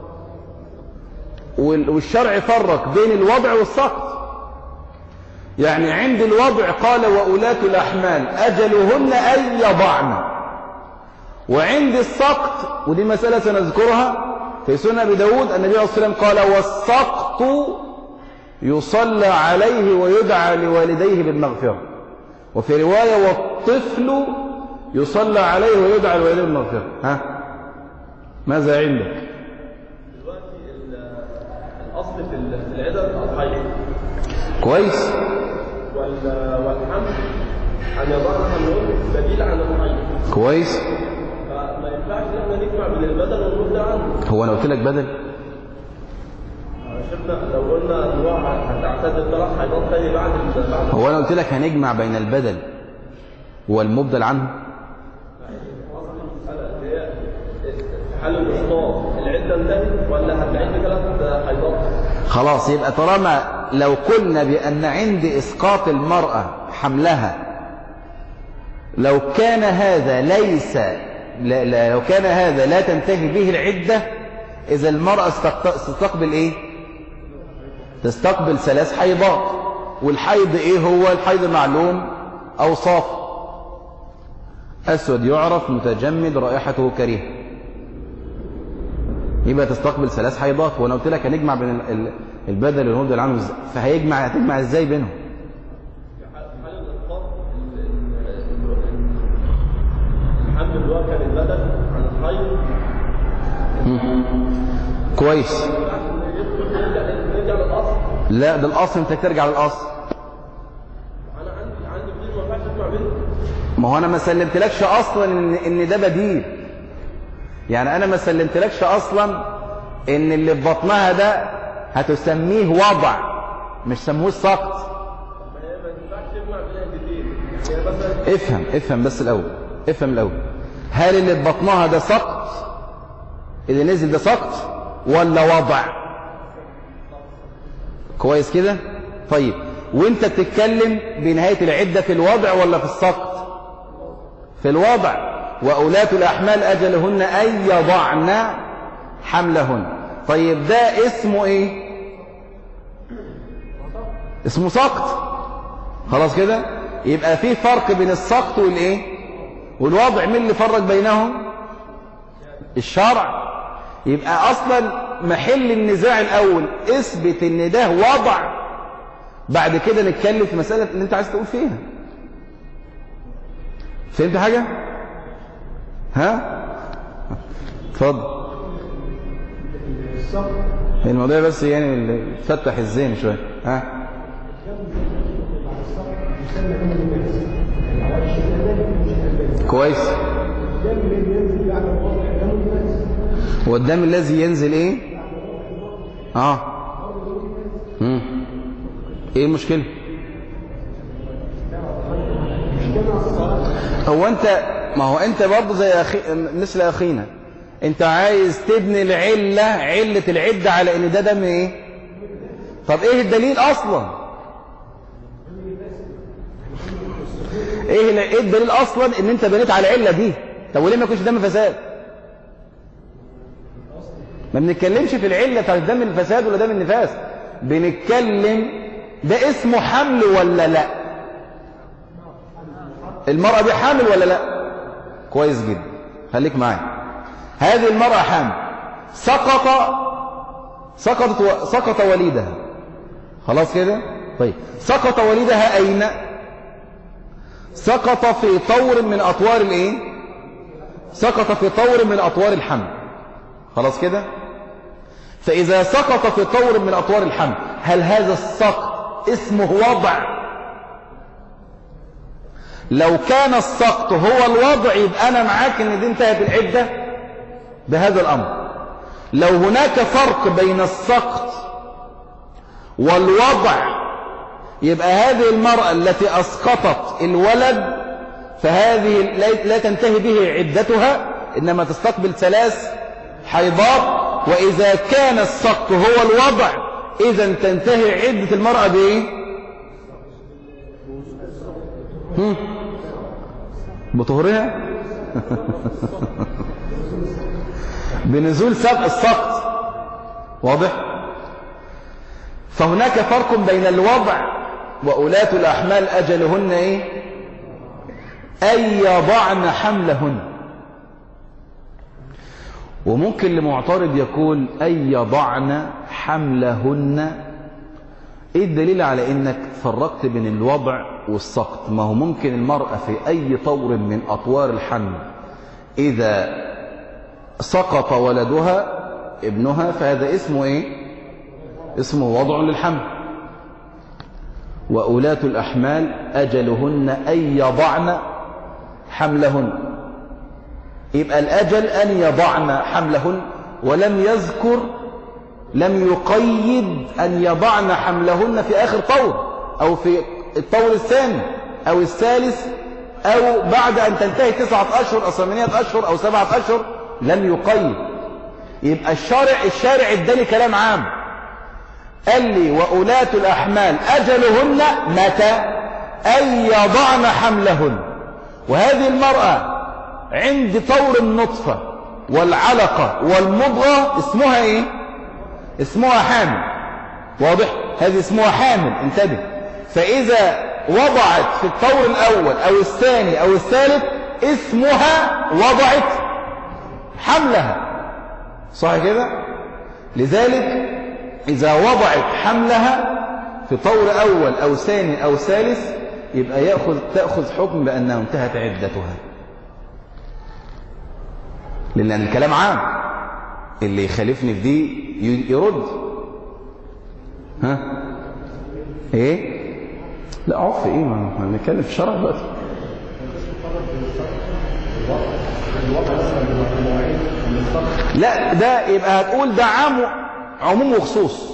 والشرع فرق بين الوضع والسقط. يعني عند الوضع قال وأولاة الأحمال أجلهن أن يضعن، وعند السقط ودي مسألة سنذكرها في سنة أبي داود النبي صلى الله عليه وسلم قال والسقط يصلى عليه ويدعى لوالديه بالمغفرة، وفي رواية والطفل يصلى عليه ويدعى لوالديه بالمغفرة. ماذا عندك؟ دلوقتي الأصل في العدد الحيض كويس، والحمل أن يضعن حملهم بديل عن الحيض كويس. فما ينفعش ان احنا نجمع بين البدل والمدة عنه. هو انا قلت لك بدل؟ شفنا لو قلنا ان هو هتعتد 3 حيضات تاني بعد هو انا قلت لك هنجمع بين البدل والمبدل عنه؟ هي حل الاسقاط العده انتهت ولا هتعد 3 حيضات؟ خلاص، يبقى طالما لو قلنا بأن عند إسقاط المرأة حملها لو كان هذا لو كان هذا لا تنتهي به العدة، إذا المرأة تستقبل إيه؟ تستقبل 3 حيضات. والحيض إيه هو؟ الحيض معلوم أوصاف: أسود يعرف، متجمد، رائحته كريهة. يبقى تستقبل 3 حيضات. وأنا قلت لك هنجمع بين البدل والمبدل عنه، هتجمع إزاي بينهم؟ كويس. نرجع للاصل. لا، ده الاصل، انت ترجع للاصل. انا عندي بديل، ما ينفعش اسمع بديل. ما هو انا ما سلمتلكش اصلا ان ده بديل. يعني انا ما سلمتلكش اصلا ان اللي في بطنها ده هتسميه وضع، مش سموه سقط. افهم بس الاول، افهم الاول. هل اللي في بطنها ده سقط، اللي نزل ده سقط ولا وضع؟ كويس كده. طيب، وانت بتتكلم بنهاية العدة في الوضع ولا في السقط؟ في الوضع. وأولاة الأحمال أجلهن أن يضعن حملهن. طيب، ده اسمه ايه؟ اسمه سقط. خلاص كده. يبقى في فرق بين السقط والايه والوضع. مين اللي فرق بينهم؟ الشرع. يبقى اصلا محل النزاع الاول اثبت ان ده وضع، بعد كده نتكلم في مسألة اللي انت عايز تقول فيها. فهمت حاجة؟ ها؟ اتفضل. الموضوع بس يعني اللي فتح الذهن شوية. ها؟ كويس. والدم الذي ينزل ايه؟ ايه المشكلة؟ هو انت، ما هو انت برضه زي مثل اخينا، انت عايز تبني علة العدة على ان ده دم ايه؟ طب ايه الدليل اصلا؟ ايه الدليل اصلا ان انت بنيت على العلة دي؟ طب وليه ما يكونش دم فساد؟ ما بنتكلمش في العلة بتاعت دم الفساد ولا دم النفاس، بنتكلم ده اسمه حمل ولا لا؟ المرأة دي حامل ولا لا؟ كويس جدا، خليك معايا. هذه المرأة حامل، سقط وليدها. خلاص كده. طيب، سقط وليدها أين؟ سقط في طور من أطوار الايه؟ سقط في طور من أطوار الحمل. خلاص كده. فإذا سقط في طور من أطوار الحمل، هل هذا السقط اسمه وضع؟ لو كان السقط هو الوضع يبقى أنا معاك إن دي انتهت العدة بهذا الأمر. لو هناك فرق بين السقط والوضع، يبقى هذه المرأة التي أسقطت الولد فهذه لا تنتهي به عدتها، إنما تستقبل 3 حيضات. وإذا كان السقط هو الوضع، إذا تنتهي عدة المرأة بإيه؟ بطهرها بنزول سبق السقط. واضح؟ فهناك فرق بين الوضع وأولاة الأحمال أجلهن إيه؟ أن يضعن حملهن. وممكن لمعترض يقول أن يضعن حملهن، إيه الدليل على إنك فرقت بين الوضع والسقط؟ ما هو ممكن المرأة في أي طور من أطوار الحمل إذا سقط ولدها ابنها فهذا اسمه إيه؟ اسمه وضع للحمل. وأولاة الأحمال أجلهن أن يضعن حملهن. يبقى الأجل أن يضعن حملهن، ولم يذكر، لم يقيد أن يضعن حملهن في آخر طور أو في الطور الثاني أو الثالث أو بعد أن تنتهي 9 أشهر أو 8 أشهر أو 7 أشهر، لم يقيد. يبقى الشارع اداني كلام عام، قال لي وأولاة الأحمال أجلهن متى؟ أن يضعن حملهن. وهذه المرأة عند طور النطفة والعلقة والمضغة اسمها ايه؟ اسمها حامل. واضح؟ هذه اسمها حامل، انتبه. فإذا وضعت في الطور الأول أو الثاني أو الثالث اسمها وضعت حملها. صح كده؟ لذلك إذا وضعت حملها في طور أول أو ثاني أو ثالث يبقى تأخذ حكم بأنها انتهت عدتها، لأن الكلام عام. اللي يخالفني في دي يرد. ها ايه؟ لا عف ايه، ما احنا بنتكلم في الشرع دلوقتي. لا ده يبقى هتقول ده عموم وخصوص.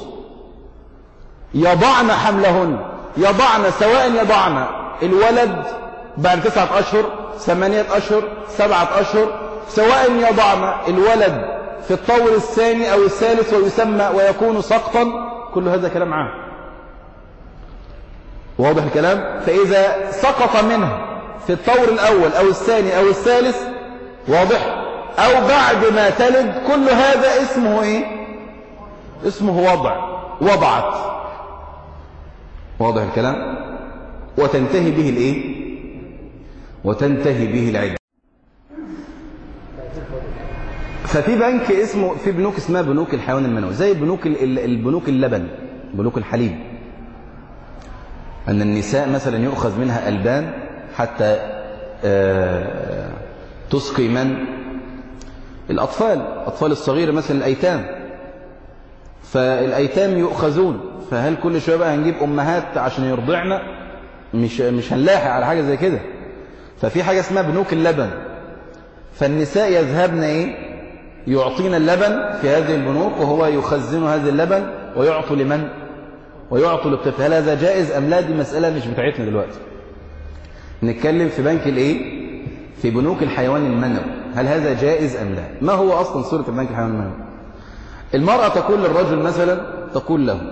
يضعن حملهن، يضعن سواء يضعن الولد بعد 9 أشهر 8 أشهر 7 أشهر، سواء يضعن الولد في الطور الثاني أو الثالث ويسمى ويكون سقطا، كل هذا كلام عام. واضح الكلام؟ فإذا سقط منه في الطور الأول أو الثاني أو الثالث، واضح، أو بعد ما تلد، كل هذا اسمه إيه؟ اسمه وضعت. واضح الكلام؟ وتنتهي به الإيه؟ وتنتهي به العدة. ففي بنك اسمه، في بنوك اسمها بنوك الحيوان المنوي، زي البنوك اللبن، بنوك الحليب. أن النساء مثلا يؤخذ منها ألبان حتى تسقي من؟ الأطفال الصغيرة، مثلا الأيتام. فالأيتام يؤخذون، فهل كل شوية بقى هنجيب أمهات عشان يرضعنا؟ مش هنلاحق على حاجة زي كده. ففي حاجة اسمها بنوك اللبن، فالنساء يذهبن إيه؟ يعطينا اللبن في هذه البنوك، وهو يخزن هذا اللبن ويعطوا لمن؟ ويعطوا للطفل. هل هذا جائز أم لا؟ دي مسألة مش بتاعتنا دلوقتي. نتكلم في بنك الإيه؟ في بنوك الحيوان المنوي، هل هذا جائز أم لا؟ ما هو أصلا صورة البنك الحيوان المنوي؟ المرأة تقول للرجل مثلا، تقول له: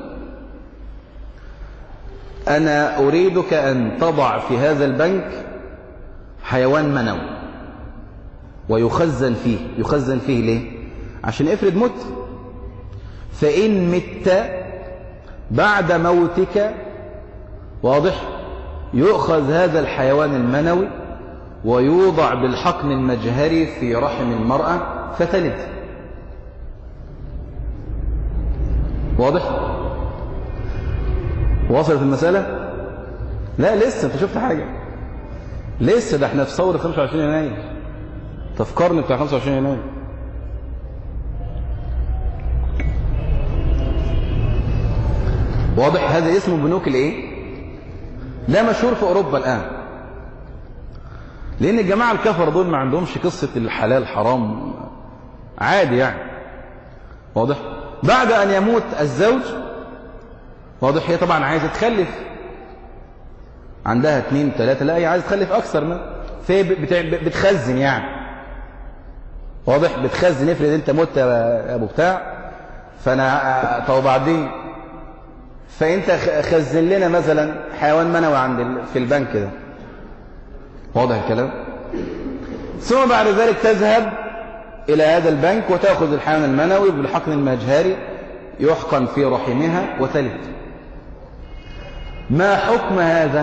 أنا أريدك أن تضع في هذا البنك حيوان منوي ويخزن فيه. يخزن فيه ليه؟ عشان افرض مت، فإن مت بعد موتك، واضح، يؤخذ هذا الحيوان المنوي ويوضع بالحقن المجهري في رحم المرأة فتلد. واضح؟ وصلت المسألة؟ لا لسه. انت شفت حاجة؟ لسه، ده احنا في ثورة 25 يناير، تفكرني بتاع 25 يناير. واضح؟ هذا اسمه بنوك الايه؟ ده مشهور في اوروبا الان، لان الجماعه الكفر دول ما عندهمش قصه الحلال حرام، عادي يعني. واضح؟ بعد ان يموت الزوج، واضح، هي طبعا عايزه تخلف، عندها 2 3، لا هي عايزه تخلف اكثر من، فهي بتخزن يعني. واضح؟ بتخزن. افرض انت مت يا ابو بتاع، فانا طب بعدين، فانت خزن لنا مثلا حيوان منوي في البنك ده. واضح الكلام؟ ثم بعد ذلك تذهب الى هذا البنك وتاخذ الحيوان المنوي بالحقن المجهري، يحقن في رحمها وتلد. ما حكم هذا؟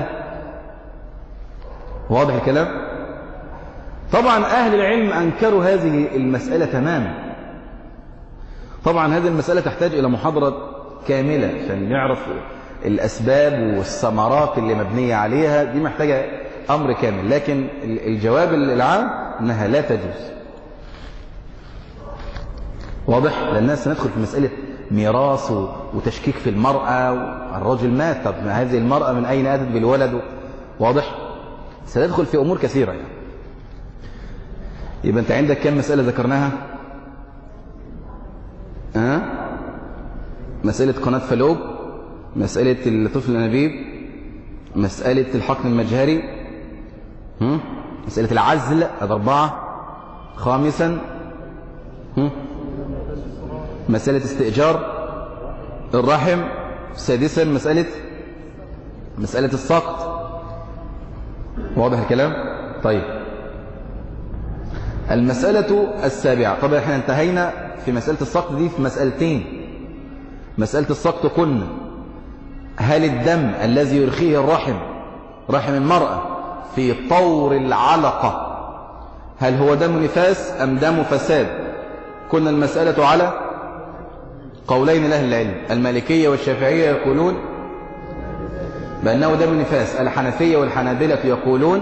واضح الكلام؟ طبعا اهل العلم انكروا هذه المسألة تماما. طبعا هذه المسألة تحتاج الى محاضرة كاملة عشان نعرف الاسباب والثمرات اللي مبنية عليها، دي محتاجة امر كامل، لكن الجواب العام انها لا تجوز. واضح؟ لان الناس سندخل في مسألة ميراث وتشكيك في المرأة، الرجل مات، طب هذه المرأة من اين اتت بالولد؟ واضح؟ سندخل في امور كثيرة يعني. يبقى انت عندك كم مسألة ذكرناها؟ مسألة قناة فالوب، مسألة الطفل الأنابيب، مسألة الحقن المجهري، مسألة العزل، هذا 4. خامسا مسألة استئجار الرحم. سادسا مسألة السقط. واضح الكلام؟ طيب، المسألة السابعة. طبعا احنا انتهينا في مسألة السقط دي في مسألتين. مسألة السقط قلنا هل الدم الذي يرخيه رحم المرأة في طور العلقة هل هو دم نفاس أم دم فساد؟ كنا المسألة على قولين لأهل العلم، المالكية والشافعية يقولون بأنه دم نفاس، الحنفية والحنابلة يقولون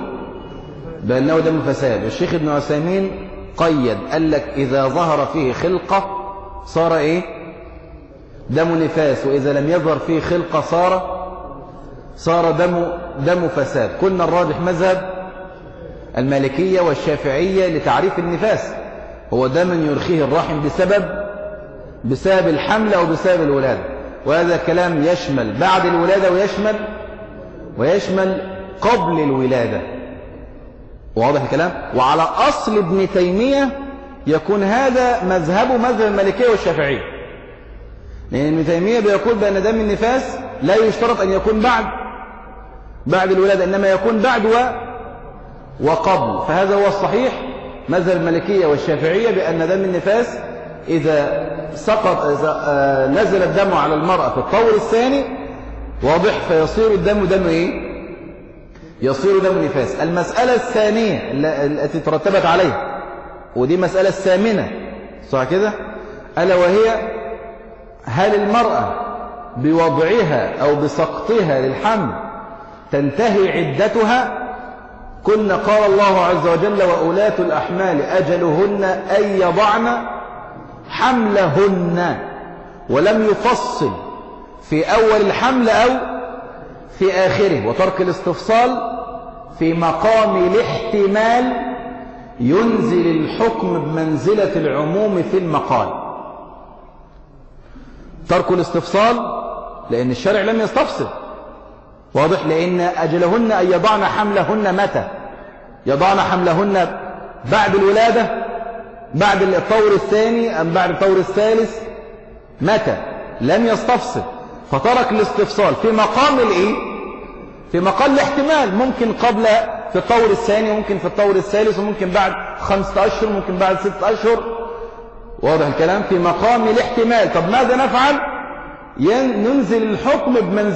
بأنه دم فساد. الشيخ ابن عثيمين قيد، قال لك إذا ظهر فيه خلقة صار إيه؟ دم نفاس، وإذا لم يظهر فيه خلقة صار دم فساد. قلنا الراجح مذهب المالكية والشافعية لتعريف النفاس هو دم يرخيه الرحم بسبب الحمل أو بسبب الولادة، وهذا كلام يشمل بعد الولادة ويشمل قبل الولادة. واضح الكلام؟ وعلى أصل ابن تيمية يكون هذا مذهب المالكية والشافعية، لأن ابن تيمية بيقول بأن دم النفاس لا يشترط أن يكون بعد الولادة، إنما يكون بعد وقبل. فهذا هو الصحيح مذهب المالكية والشافعية بأن دم النفاس إذا نزل الدم على المرأة في الطور الثاني واضح فيصير الدم دم إيه؟ يصير دم نفاس. المسألة الثانية التي ترتبت عليها، ودي مسألة الثامنة صح كده، ألا وهي هل المرأة بوضعها أو بسقطها للحمل تنتهي عدتها؟ كنا قال الله عز وجل وأولاة الأحمال أجلهن أن يضعن حملهن، ولم يفصل في أول الحمل أو في آخره، وترك الاستفصال في مقام الاحتمال ينزل الحكم بمنزلة العموم في المقال. ترك الاستفصال لأن الشرع لم يستفصل واضح، لأن أجلهن أن يضعن حملهن متى؟ يضعن حملهن بعد الولادة، بعد الطور الثاني أم بعد الطور الثالث؟ متى؟ لم يستفصل، فترك الاستفصال في مقام الإيه؟ في مقام الاحتمال، ممكن قبل في الطور الثاني، ممكن في الطور الثالث، وممكن بعد 5 أشهر، ممكن بعد 6 أشهر. واضح الكلام؟ في مقام الاحتمال. طب ماذا نفعل؟ ننزل الحكم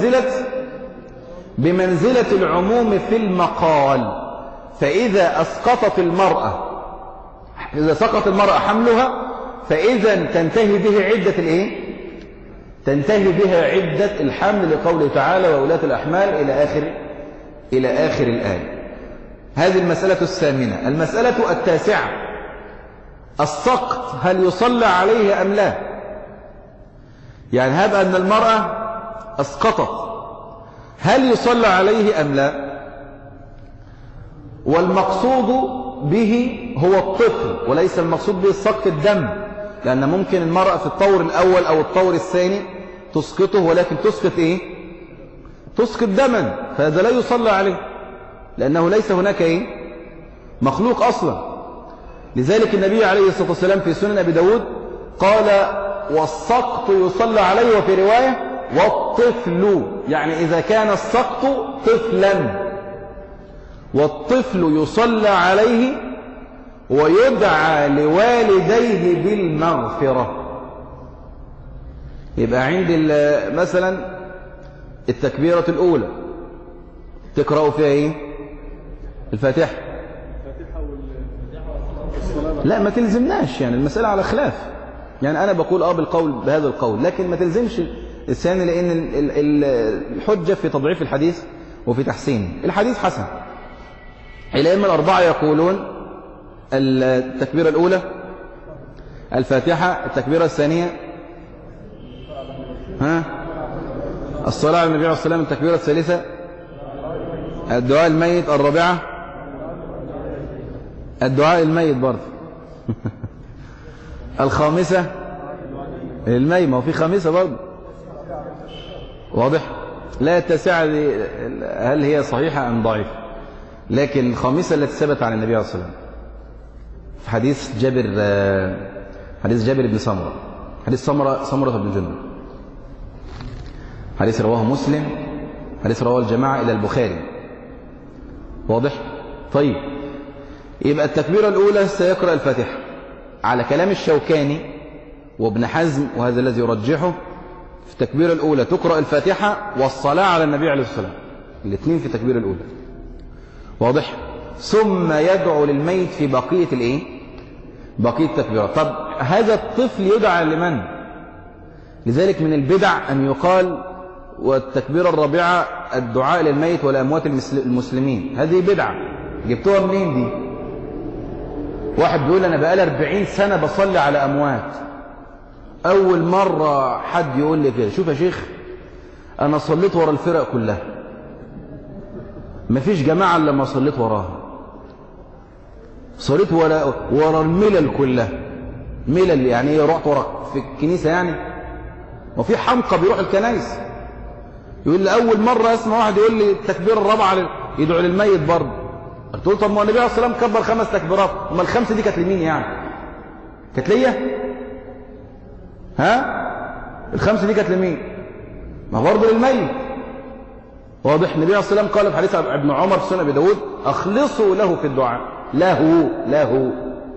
بمنزلة العموم في المقال. فإذا أسقطت المرأة، إذا سقط المرأة حملها، فإذا تنتهي به عدة الإيه؟ تنتهي بها عدة الحمل لقوله تعالى وأولاة الأحمال إلى آخر الآية. هذه المسألة الثامنة. المسألة التاسعة، السقط هل يصلى عليه أم لا؟ يعني هب أن المرأة أسقطت، هل يصلى عليه أم لا؟ والمقصود به هو الطفل، وليس المقصود به سقط الدم، لأن ممكن المرأة في الطور الأول أو الطور الثاني تسقطه، ولكن تسقط إيه؟ تسقط دما، فهذا لا يصلى عليه لأنه ليس هناك إيه؟ مخلوق أصلا. لذلك النبي عليه الصلاة والسلام في سنن أبي داود قال والسقط يصلى عليه، وفي رواية والطفل، يعني إذا كان السقط طفلا والطفل يصلى عليه ويدعى لوالديه بالمغفرة. يبقى عند مثلا التكبيرة الأولى تقرأوا فيها إيه؟ الفاتحة. لا ما تلزمناش، يعني المسألة على خلاف، يعني أنا بقول بالقول بهذا القول، لكن ما تلزمش الثاني، لأن الحجة في تضعيف الحديث وفي تحسينه. الحديث حسن. الأئمة الأربعة يقولون التكبيرة الأولى الفاتحة، التكبيرة الثانية الصلاة على النبي عليه الصلاة والسلام، التكبيرة الثالثة الدعاء الميت، الرابعة الدعاء الميت برضه الخامسة الميمة، وفي خامسة برضه واضح. لا التاسعة هل هي صحيحة أم ضعيفة؟ لكن الخامسة التي ثبت عن النبي عليه الصلاة والسلام في حديث جابر بن سمرة، حديث سمرة بن جندب، حديث رواه مسلم، حديث رواه الجماعة إلى البخاري واضح. طيب يبقى التكبيرة الأولى سيقرأ الفاتحة على كلام الشوكاني وابن حزم، وهذا الذي يرجحه. في التكبيرة الأولى تقرأ الفاتحة والصلاة على النبي عليه الصلاة والسلام، الاثنين في التكبيرة الأولى واضح. ثم يدعو للميت في بقية التكبيرات. طب هذا الطفل يدعى لمن؟ لذلك من البدع أن يقال والتكبيرة الرابعة الدعاء للميت والأموات المسلمين. هذه بدعة جبتوها منين دي؟ واحد بيقول أنا بقالي 40 سنة بصلي على أموات، أول مرة حد يقول لي كده، شوف يا شيخ أنا صليت ورا الفرق كلها، مفيش جماعة إلا ما صليت وراها، صليت ورا الملل كلها. ملل يعني ايه؟ رحت ورا في الكنيسة يعني؟ وفي حمقى بيروح الكنائس يقول لي أول مرة أسمع واحد يقول لي التكبير الرابعة يدعو للميت برضه. تقول طب ما النبي عليه الصلاة والسلام كبر 5 تكبيرات، أما ال5 دي كانت لمين يعني؟ كانت ليا؟ ها؟ ال5 دي كانت لمين؟ ما برضه للميت. واضح؟ النبي عليه الصلاة والسلام قال في حديث ابن عمر في سنن أبي داود أخلصوا له في الدعاء. له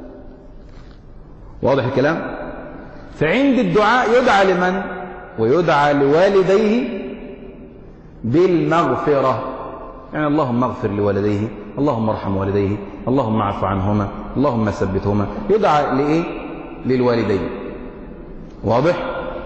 واضح الكلام؟ فعند الدعاء يدعى لمن؟ ويدعى لوالديه بالمغفرة، يعني اللهم اغفر لوالديه، اللهم ارحم والديه، اللهم اعف عنهما، اللهم ثبتهما. يدعى لإيه؟ للوالدين. واضح؟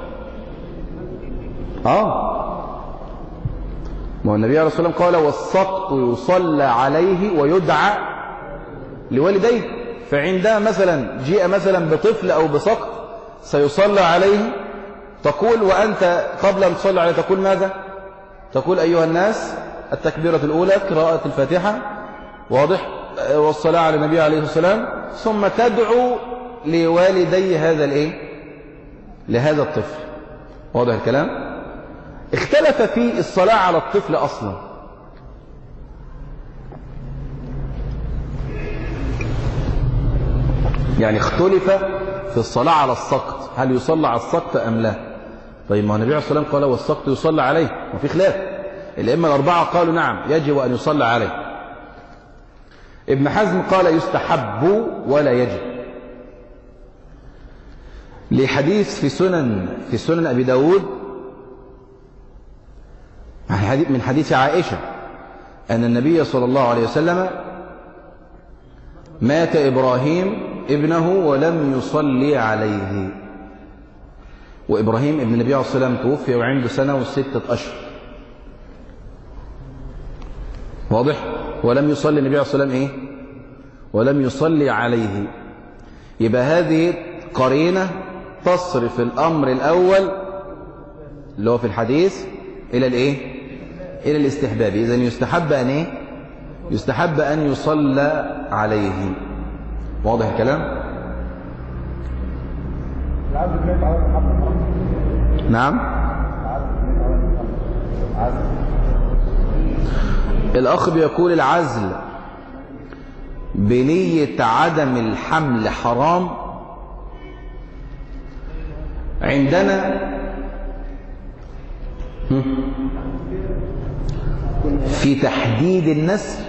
ما النبي عليه الصلاة والسلام قال والسقط يصلى عليه ويدعى لوالديه. فعندما مثلا جيء مثلا بطفل أو بسقط سيصلى عليه، تقول وأنت قبل أن تصلي عليه تقول ماذا؟ تقول أيها الناس التكبيرة الأولى قراءة الفاتحة، واضح، والصلاة على النبي عليه الصلاة والسلام، ثم تدعو لوالدي هذا الإيه؟ لهذا الطفل. واضح الكلام؟ اختلف في الصلاة على الطفل أصلا. يعني اختلف في الصلاة على السقط، هل يصلى على السقط أم لا؟ طيب ما النبي عليه الصلاة والسلام قال والسقط يصلى عليه، وفي خلاف. الأئمة الأربعة قالوا نعم يجب أن يصلى عليه. ابن حزم قال يستحب ولا يجب، لحديث في سنن أبي داود من حديث عائشة أن النبي صلى الله عليه وسلم مات إبراهيم ابنه ولم يصلي عليه. وإبراهيم ابن النبي عليه الصلاة والسلام توفي وعنده 1 و6 أشهر. واضح؟ ولم يصلي النبي عليه الصلاة والسلام إيه؟ ولم يصلي عليه. يبقى هذه قرينة تصرف الأمر الأول اللي هو في الحديث إلى الإيه؟ إلى الاستحباب. إذن يستحب أن إيه؟ يستحب أن يصلى عليه. واضح الكلام؟ نعم. الأخ بيقول العزل بنية عدم الحمل حرام. عندنا في تحديد النسل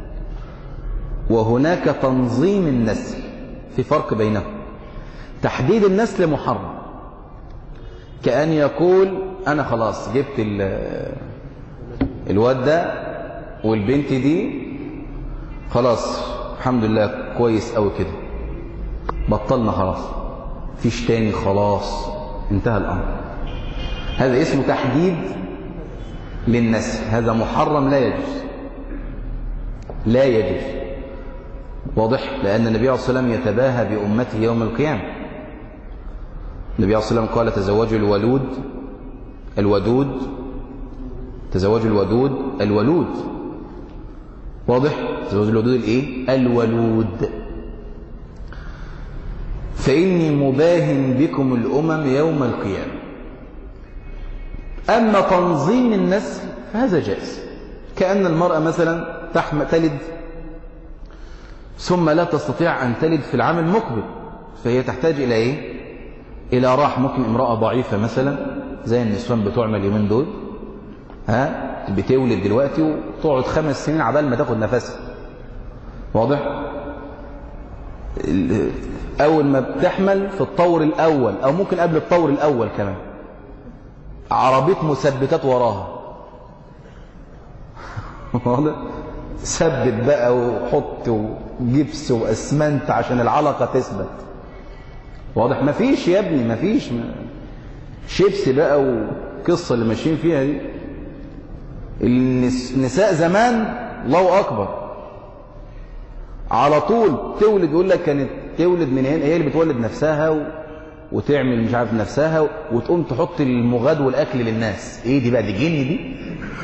وهناك تنظيم النسل، في فرق بينهم. تحديد النسل محرم، كأن يقول أنا خلاص جبت الواد ده والبنت دي خلاص الحمد لله كويس أوي كده، بطلنا خلاص، فيش تاني خلاص، انتهى الأمر. هذا اسمه تحديد للنسل، هذا محرم لا يجوز، لا يجوز. واضح؟ لأن النبي عليه الصلاة والسلام يتباهى بأمته يوم القيامة. النبي عليه الصلاة والسلام قال تزوجوا الودود تزوجوا الولود. واضح؟ تزوجوا الودود الايه؟ الولود. فإني مباهن بكم الأمم يوم القيامة. أما تنظيم النسل فهذا جائز، كأن المرأة مثلا تلد ثم لا تستطيع أن تلد في العام المقبل، فهي تحتاج إلى إيه؟ إلى راح. ممكن امرأة ضعيفة مثلا زي النسوان بتوعنا اليومين دول، بتولد دلوقتي وتقعد 5 سنين عبال ما تاخد نفسها. واضح؟ أول ما بتحمل في الطور الأول أو ممكن قبل الطور الأول كمان عربية مثبتات وراها. واضح؟ ثبت بقى وحط وجبس وأسمنت عشان العلقة تثبت. واضح؟ مفيش يا ابني، مفيش شيبس بقى والقصة اللي ماشيين فيها دي. النساء زمان الله أكبر على طول تولد، يقول لك كانت تولد من هنا، هي اللي بتولد نفسها وتعمل مش عارف نفسها وتقوم تحط المغاد والأكل للناس. ايه دي بقى؟ دي جن دي؟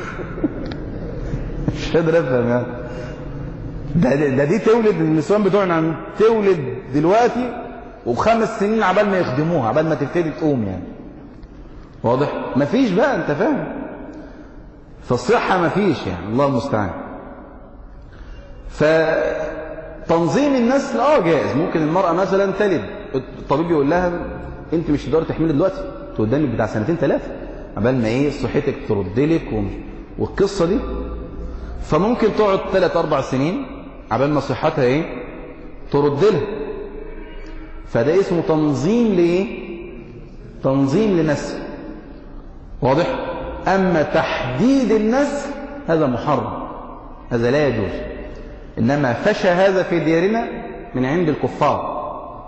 مش قادر افهم يعني. ده دي تولد النسوان بتوعنا، تولد دلوقتي و5 سنين عبال ما يخدموها، عبال ما تبتدي تقوم يعني. واضح؟ مفيش بقى، انت فاهم؟ فالصحة مفيش يعني، الله المستعان. فتنظيم النسل جائز. ممكن المرأة مثلا تلد، الطبيب يقول لها انت مش تقدري تحملي دلوقتي، قدامك بتاع 2-3 عبال ما صحتك ترد لك والقصة دي. فممكن تقعد 3-4 سنين عبال ما صحتها ترد لها. فده اسمه تنظيم تنظيم لنسل. واضح؟ أما تحديد النسل هذا محرم، هذا لا يجوز. إنما فشى هذا في ديارنا من عند الكفار.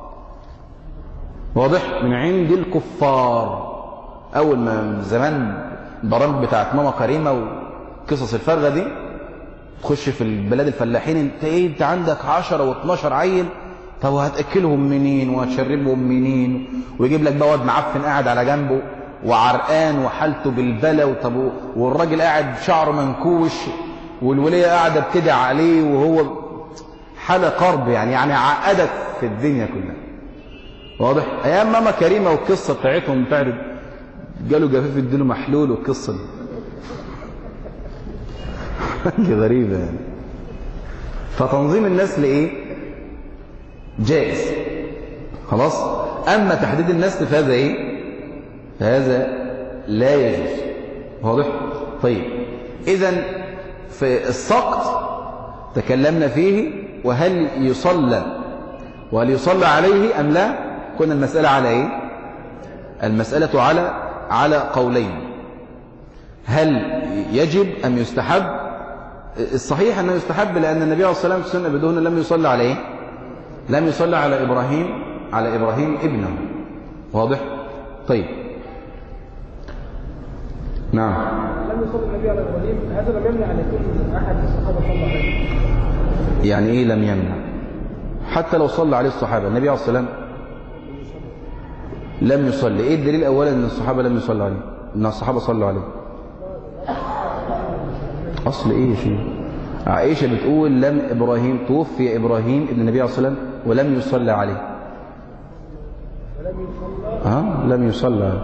واضح؟ من عند الكفار. أول ما زمان البرامج بتاعت ماما كريمة وقصص الفرغة دي تخش في البلاد الفلاحين، انت عندك 10 و12 عيل، طب هتأكلهم منين وهتشربهم منين؟ ويجيب لك بقى واد معفن قاعد على جنبه وعرقان وحالته بالبلا، والراجل قاعد شعره منكوش والولية قاعدة بتدعي عليه وهو حالة قرب يعني عقدت في الدنيا كلها. واضح؟ ايام ماما كريمة والقصة بتاعتهم تعرف جاله جفاف اديله محلول والقصة دي حاجة غريبة يعني. فتنظيم النسل جائز. خلاص؟ أما تحديد النسل فهذا فهذا لا يجوز. واضح؟ طيب، إذن في السقط تكلمنا فيه، وهل يصلى عليه أم لا؟ كنا المسألة على المسألة على قولين. هل يجب أم يستحب؟ الصحيح أنه يستحب، لأن النبي عليه الصلاة والسلام في السنة بدون لم يصلى عليه، لم يصلى على إبراهيم ابنه. واضح؟ طيب، نعم. لم يصلي النبي على إبراهيم، هذا لم يمنع أن يكون أحد الصحابة صلى عليه. يعني إيه لم يمنع؟ حتى لو صلى عليه الصحابة، النبي عليه الصلاة والسلام لم يصلي. إيه الدليل أولا أن الصحابة لم يصلوا عليه؟ أن الصحابة صلوا عليه. أصل إيه شيء؟ عائشة بتقول لم إبراهيم توفي إبراهيم ابن النبي عليه الصلاة والسلام ولم يصلى عليه. لم يصلى عليه.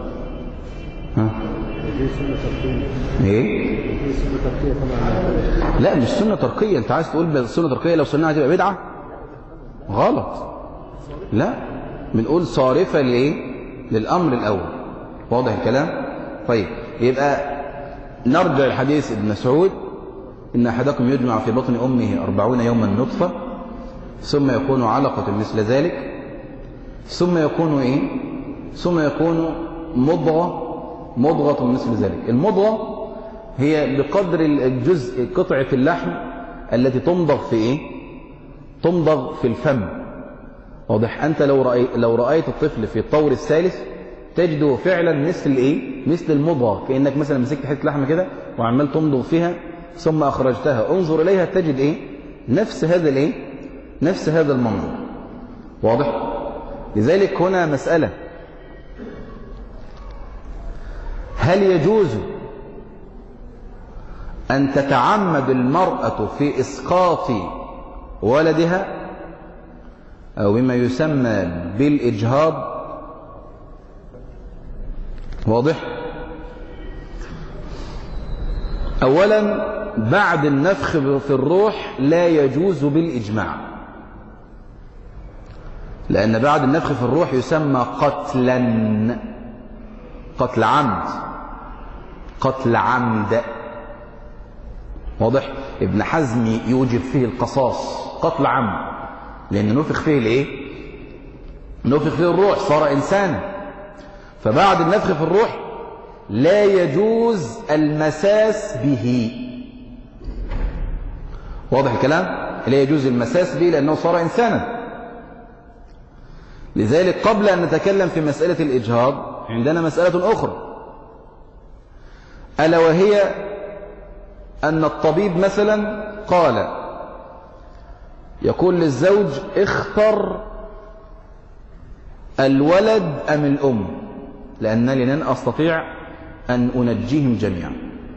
دي سنة تركية. ايه؟ دي سنة تركية طبعا. لا مش سنة تركية. انت عايز تقول سنة تركية لو سنها هتبقى بدعة؟ غلط. لا، بنقول صارفة للأمر الأول. واضح الكلام؟ طيب، يبقى نرجع الحديث ابن مسعود: إن أحدكم يجمع في بطن أمه 40 يوما نطفة، ثم يكون علقة مثل ذلك، ثم يكون مضغة مثل ذلك. المضغة هي بقدر الجزء قطعة اللحم التي تمضغ في الفم. واضح؟ أنت لو رأيت الطفل في الطور الثالث تجده فعلا مثل المضغة، كأنك مثلا مسكت حتة لحمة كده وعمال تمضغ فيها ثم أخرجتها، انظر إليها تجد نفس هذا المنظر. واضح؟ لذلك هنا مسألة: هل يجوز أن تتعمد المرأة في إسقاط ولدها أو بما يسمى بالإجهاض؟ واضح؟ أولا، بعد النفخ في الروح لا يجوز بالإجماع، لأن بعد النفخ في الروح يسمى قتل عمد. واضح؟ ابن حزم يوجب فيه القصاص، قتل عمد، لأن نفخ فيه نفخ فيه الروح، صار إنسانا. فبعد النفخ في الروح لا يجوز المساس به. واضح الكلام؟ لا يجوز المساس به لأنه صار إنسانا. لذلك قبل أن نتكلم في مسألة الإجهاض عندنا مسألة أخرى، ألا وهي أن الطبيب مثلا يقول للزوج: اختر الولد أم الأم؟ لأنني لن أستطيع أن أنجيهم جميعا.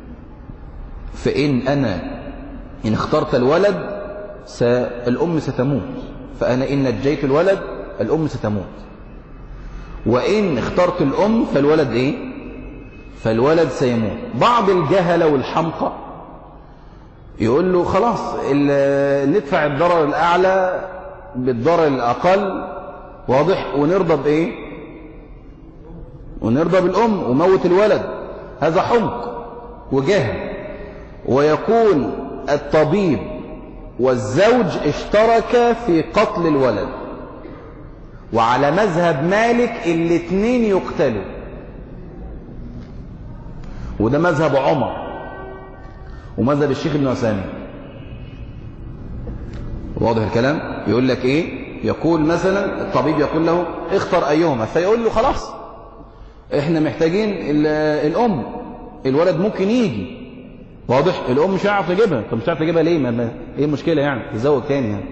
فإن أنا إن اخترت الولد الأم ستموت، فأنا إن نجيت الولد الأم ستموت. وإن اخترت الأم فالولد إيه؟ فالولد سيموت. بعض الجهلة والحمقى يقول له خلاص ندفع الضرر الأعلى بالضرر الأقل، واضح، ونرضى بإيه؟ ونرضى بالأم وموت الولد. هذا حمق وجهل. ويكون الطبيب والزوج اشتركا في قتل الولد، وعلى مذهب مالك الاثنين يقتلوا، وده مذهب عمر ومذهب الشيخ ابن عثيمين. واضح الكلام؟ يقول لك ايه؟ يقول مثلا الطبيب يقول له اختر ايهما، فيقول له خلاص احنا محتاجين الام، الولد ممكن يجي، واضح، الام مش هيعرف تجيبها. طب مش هيعرف تجيبها ليه؟ ما ايه المشكله يعني؟ تزوج تاني يعني.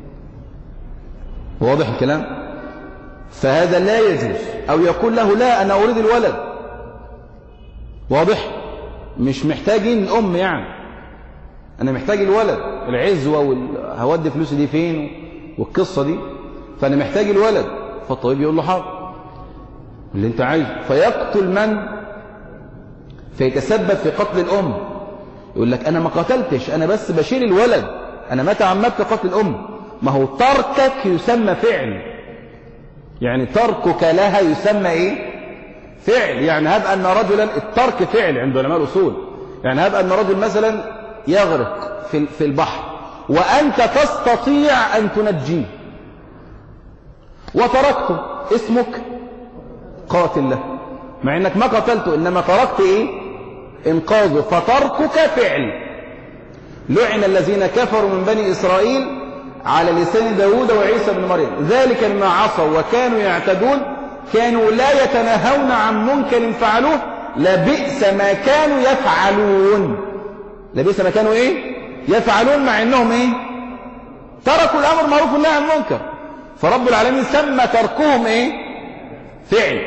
واضح الكلام؟ فهذا لا يجوز. او يقول له لا انا اريد الولد، واضح، مش محتاجين الام يعني، انا محتاج الولد، العزوه هودي فلوسي دي فين والقصه دي، فانا محتاج الولد. فالطبيب يقول له حاضر اللي انت عايزه، فيقتل من؟ فيتسبب في قتل الام. يقول لك انا ما قتلتش، انا بس بشيل الولد، انا ما تعمدت قتل الام. ما هو تركك يسمى فعل، يعني تركك لها يسمى ايه؟ فعل. يعني هب ان رجلا، الترك فعل عند علماء الاصول، يعني هب ان رجل مثلا يغرق في البحر وانت تستطيع ان تنجيه وتركته، اسمك قاتل له، مع انك ما قتلته انما تركت ايه؟ انقاذه. فتركك فعل. لعن الذين كفروا من بني اسرائيل على لسان داود وعيسى بن مريم ذلك بما عصوا وكانوا يعتدون كانوا لا يتناهون عن منكر فعلوه لبئس ما كانوا يفعلون. لبئس ما كانوا ايه؟ يفعلون، مع انهم ايه؟ تركوا الامر المعروف والنهي عن المنكر. فرب العالمين سمى تركهم ايه؟ فعل.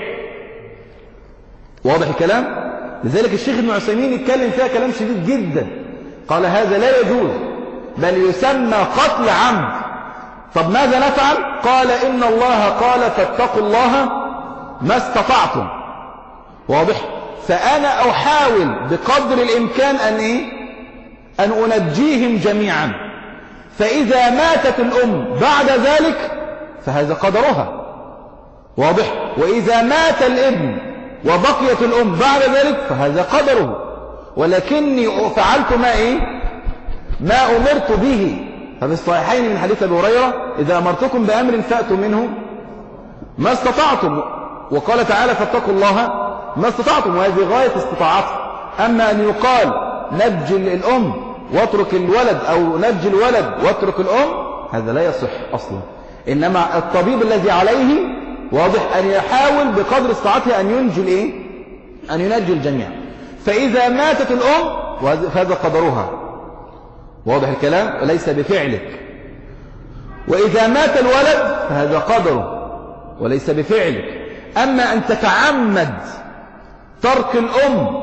واضح الكلام؟ لذلك الشيخ ابن عثيمين يتكلم فيها كلام شديد جدا، قال هذا لا يجوز بل يسمى قتل عمد. طب ماذا نفعل؟ قال إن الله قال فاتقوا الله ما استطعتم. واضح؟ فأنا أحاول بقدر الإمكان أن إيه؟ أن أنجيهم جميعا. فإذا ماتت الأم بعد ذلك فهذا قدرها، واضح؟ وإذا مات الابن وبقيت الأم بعد ذلك فهذا قدره، ولكني فعلت ما إيه؟ ما أمرت به. ففي الصحيحين من حديث أبي هريرة إذا أمرتكم بأمر فأتوا منه ما استطعتم، وقال تعالى فاتقوا الله ما استطعتم، وهذه غاية استطاعته. أما أن يقال نجي الأم واترك الولد أو نجي الولد واترك الأم، هذا لا يصح أصلا. إنما الطبيب الذي عليه واضح أن يحاول بقدر استطاعته أن ينجي الإيه؟ أن ينجي الجميع. فإذا ماتت الأم فهذا قدرها، واضح الكلام؟ ليس بفعلك. وإذا مات الولد فهذا قدره وليس بفعلك. أما أن تتعمد ترك الأم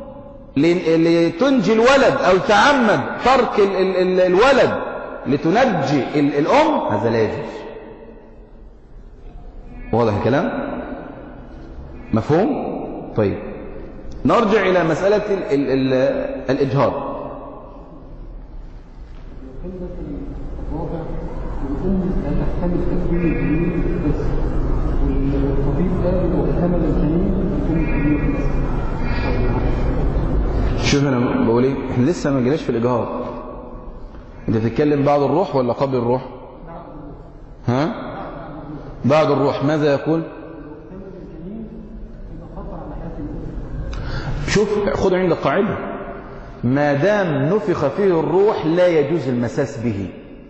لتنجي الولد أو تعمد ترك الولد لتنجي الأم، هذا لا يجوز. واضح الكلام؟ مفهوم؟ طيب نرجع إلى مسألة الإجهاض. الأم لا تحتمل تكوين الجنين بس، والطبيب قال لو احتمل الجنين يكون الجنين بس. شوف أنا بقول إيه؟ إحنا لسه ما جيناش في الإجهاض. أنت بتتكلم بعد الروح ولا قبل الروح؟ ها؟ بعد الروح ماذا يقول؟ شوف خذ عندك قاعدة، ما دام نفخ فيه الروح لا يجوز المساس به.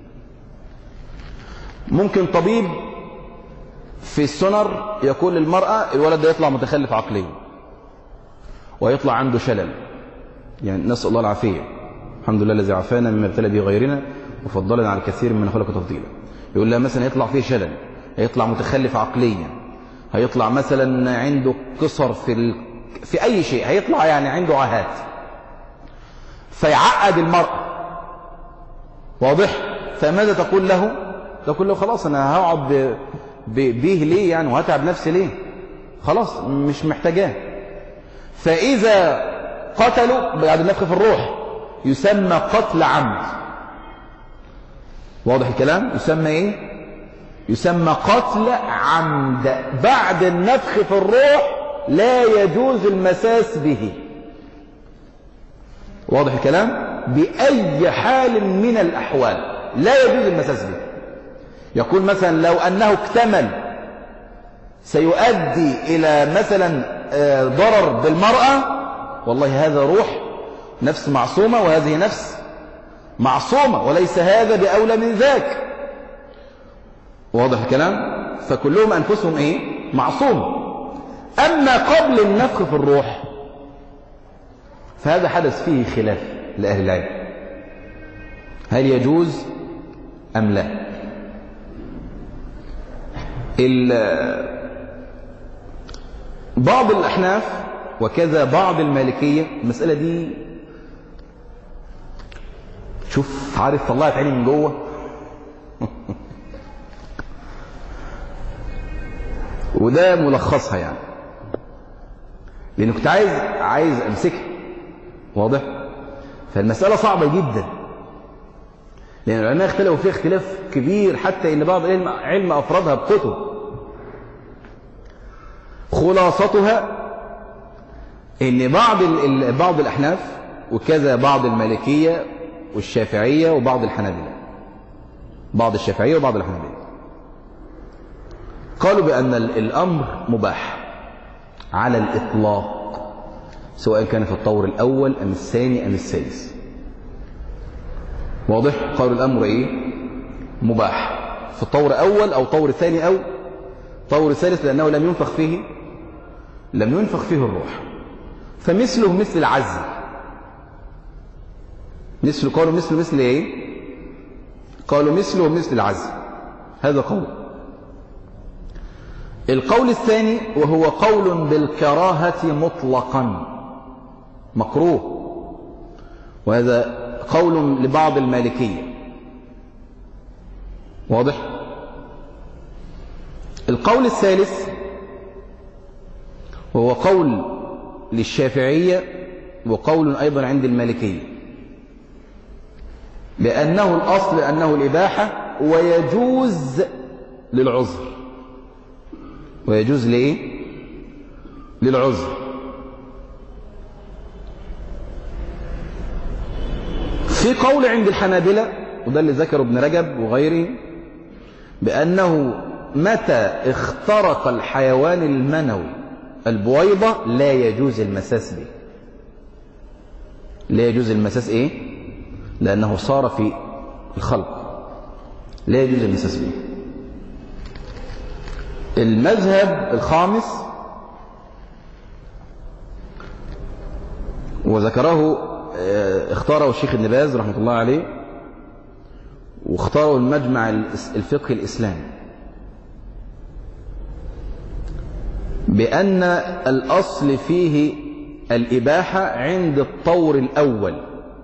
ممكن طبيب في السونر يقول للمرأة الولد ده يطلع متخلف عقليا ويطلع عنده شلل، يعني نسأل الله العافية، الحمد لله الذي عافانا مما ابتلى به غيرنا وفضلنا على كثير من خلق تفضيلا. يقول لها مثلا يطلع فيه شلل، يطلع متخلف عقليا، هيطلع مثلا عنده قصر في أي شيء، هيطلع يعني عنده عاهات فيعقد المرأة. واضح؟ فماذا تقول له؟ تقول له خلاص أنا هقعد بيه ليه يعني، وهتعب نفسي ليه؟ خلاص مش محتاجاه. فإذا قتلوا بعد النفخ في الروح يسمى قتل عمد. واضح الكلام؟ يسمى ايه؟ يسمى قتل عمد. بعد النفخ في الروح لا يجوز المساس به. واضح الكلام؟ بأي حال من الأحوال لا يجوز المساس به. يقول مثلا لو أنه اكتمل سيؤدي إلى مثلا ضرر بالمرأة، والله هذا روح نفس معصومة وهذه نفس معصومة، وليس هذا بأولى من ذاك. واضح الكلام؟ فكلهم أنفسهم إيه؟ معصومة. أما قبل النفخ في الروح فهذا حدث فيه خلاف لأهل العلم، هل يجوز أم لا؟ بعض الأحناف وكذا بعض المالكية المسألة دي شوف عارف طلعت عيني من جوه وده ملخصها يعني، لأنه كنت عايز أمسكها. واضح؟ فالمسألة صعبة جدا، لأن العلماء اختلفوا فيها اختلاف كبير، حتى إن بعض العلم أفردها بكتب. خلاصتها إن بعض الأحناف وكذا بعض المالكية والشافعية وبعض الحنابلة، بعض الشافعية وبعض الحنابلة قالوا بأن الأمر مباح على الإطلاق، سواء كان في الطور الأول أم الثاني أم الثالث. واضح؟ قالوا الأمر إيه؟ مباح في الطور الأول أو طور ثاني أو طور ثالث، لأنه لم ينفخ فيه الروح. فمثله مثل العزل، قالوا مثل إيه؟ قالوا مثله مثل العزل. هذا قول. القول الثاني وهو قول بالكراهة مطلقا، مكروه، وهذا قول لبعض المالكية. واضح؟ القول الثالث وهو قول للشافعية وقول أيضا عند المالكية، بأنه الأصل أنه الإباحة ويجوز للعذر. ويجوز لإيه؟ للعذر. في قول عند الحنابلة وده اللي ذكره ابن رجب وغيره، بأنه متى اخترق الحيوان المنوي البويضة لا يجوز المساس به. لا يجوز المساس إيه؟ لأنه صار في الخلق، لا يجوز المساس به. المذهب الخامس وذكره اختاره الشيخ ابن باز رحمة الله عليه، واختاره المجمع الفقهي الإسلامي، بأن الأصل فيه الإباحة عند الطور الأول.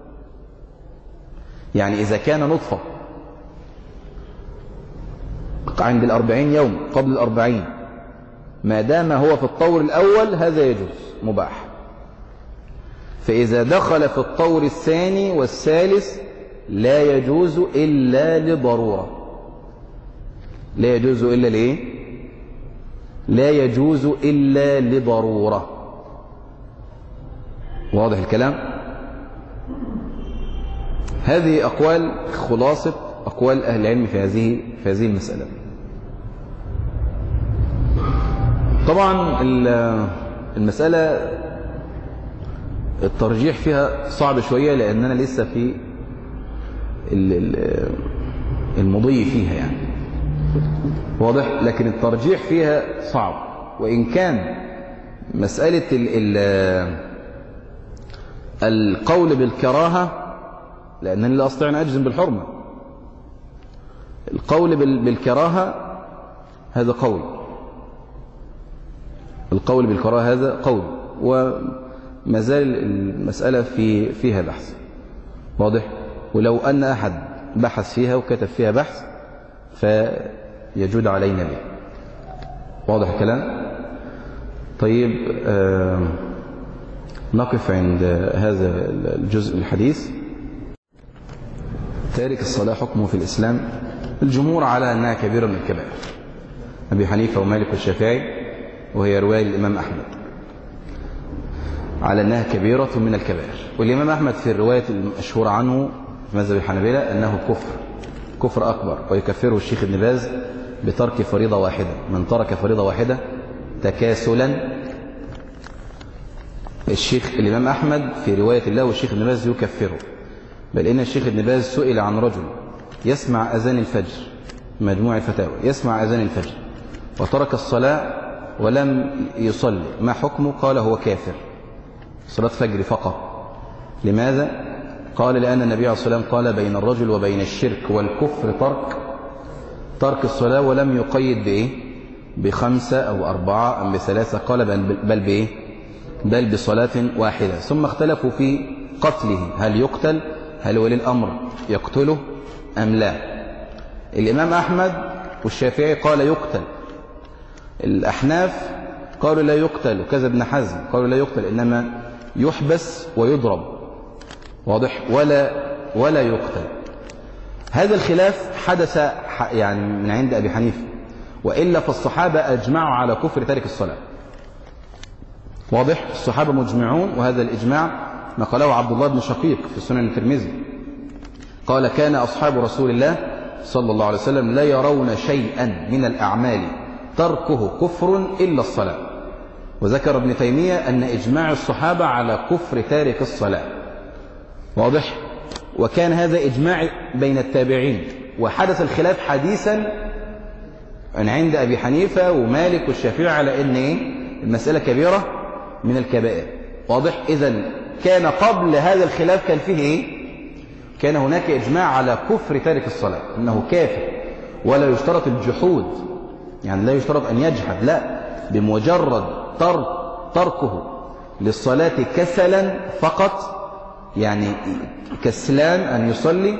يعني إذا كان نطفة عند 40 يوم قبل 40، ما دام هو في الطور الأول هذا يجوز مباح. فإذا دخل في الطور الثاني والثالث لا يجوز إلا لضرورة. لا يجوز إلا لإيه؟ لا يجوز إلا لضرورة. واضح الكلام؟ هذه أقوال خلاصة أقوال أهل العلم في هذه المسألة. طبعا المسألة الترجيح فيها صعب شوية، لأننا لسه في المضي فيها يعني. واضح؟ لكن الترجيح فيها صعب، وإن كان مسألة القول بالكراهة، لأنني لا أستطيع أن أجزم بالحرمة، القول بالكراهة هذا قول، القول بالكراهة هذا قول، وما زال المسألة فيها بحث. واضح؟ ولو أن أحد بحث فيها وكتب فيها بحث فيجود علينا به. واضح الكلام؟ طيب، نقف عند هذا الجزء الحديث. تارك الصلاة حكمه في الإسلام. الجمهور على أنها كبيرة من الكبائر، أبي حنيفة ومالك والشافعي، وهي رواية الإمام أحمد على أنها كبيرة من الكبائر. والإمام أحمد في الرواية المشهورة عنه في مذهب الحنابلة أنه كفر أكبر، ويكفره الشيخ ابن باز بترك فريضة واحدة. من ترك فريضة واحدة تكاسلا. الإمام أحمد في رواية الله والشيخ ابن باز يكفره، بل إن الشيخ ابن باز سئل عن رجل يسمع أذان الفجر، مجموع الفتاوى، يسمع أذان الفجر وترك الصلاة ولم يصلي، ما حكمه؟ قال هو كافر، صلاة فجر فقط. لماذا؟ قال لأن النبي عليه الصلاة والسلام قال بين الرجل وبين الشرك والكفر ترك الصلاة، ولم يقيد بإيه؟ ب5 أو 4 أم ب3، قال بل بإيه؟ بل بصلاة واحدة. ثم اختلفوا في قتله، هل يقتل؟ هل ولي الأمر يقتله أم لا؟ الإمام أحمد والشافعي قال يقتل، الأحناف قالوا لا يقتل، وكذا ابن حزم قالوا لا يقتل، إنما يحبس ويضرب. واضح؟ ولا يقتل. هذا الخلاف حدث يعني من عند أبي حنيفة، وإلا فالصحابة أجمعوا على كفر تارك الصلاة. واضح؟ الصحابة مجمعون، وهذا الإجماع نقله عبد الله بن شقيق في سنن الترمذي، قال كان أصحاب رسول الله صلى الله عليه وسلم لا يرون شيئا من الأعمال تركه كفر إلا الصلاة. وذكر ابن تيمية أن إجماع الصحابة على كفر تارك الصلاة. واضح؟ وكان هذا إجماع بين التابعين، وحدث الخلاف حديثا عند أبي حنيفة ومالك والشافعي على أن المسألة كبيرة من الكبائر. واضح؟ إذن كان قبل هذا الخلاف كان فيه كان هناك إجماع على كفر تارك الصلاة، أنه كافر، ولا يشترط الجحود، يعني لا يشترط أن يجحد، لا، بمجرد تركه للصلاة كسلا فقط، يعني كسلان أن يصلي،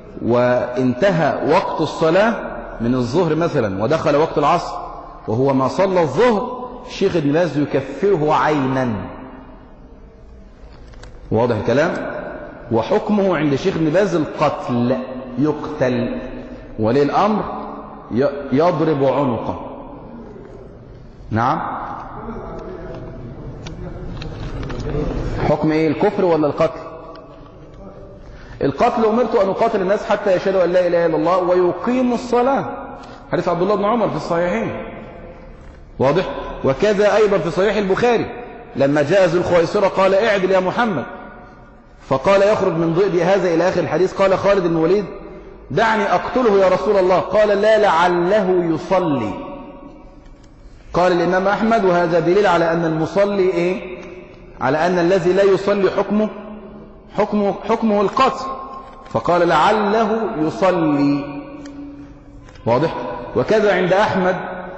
وانتهى وقت الصلاة من الظهر مثلا ودخل وقت العصر وهو ما صلى الظهر، الشيخ ابن باز يكفره عينا. واضح الكلام؟ وحكمه عند الشيخ ابن باز القتل، يقتل، ولي الأمر يضرب عنقه. نعم. حكم ايه، الكفر ولا القتل؟ القتل أمرت أن أقاتل الناس حتى يشهدوا أن لا إله إلا الله ويقيموا الصلاة، حديث عبد الله بن عمر في الصحيحين. واضح؟ وكذا أيضا في صحيح البخاري لما جاء ذو الخويصرة قال اعدل يا محمد، فقال يخرج من ضئدي هذا إلى آخر الحديث. قال خالد بن الوليد دعني أقتله يا رسول الله، قال لا، لعله يصلي. قال الإمام أحمد وهذا دليل على أن المصلي إيه؟ على أن الذي لا يصلي حكمه القتل، فقال لعله يصلي. واضح؟ وكذا عند أحمد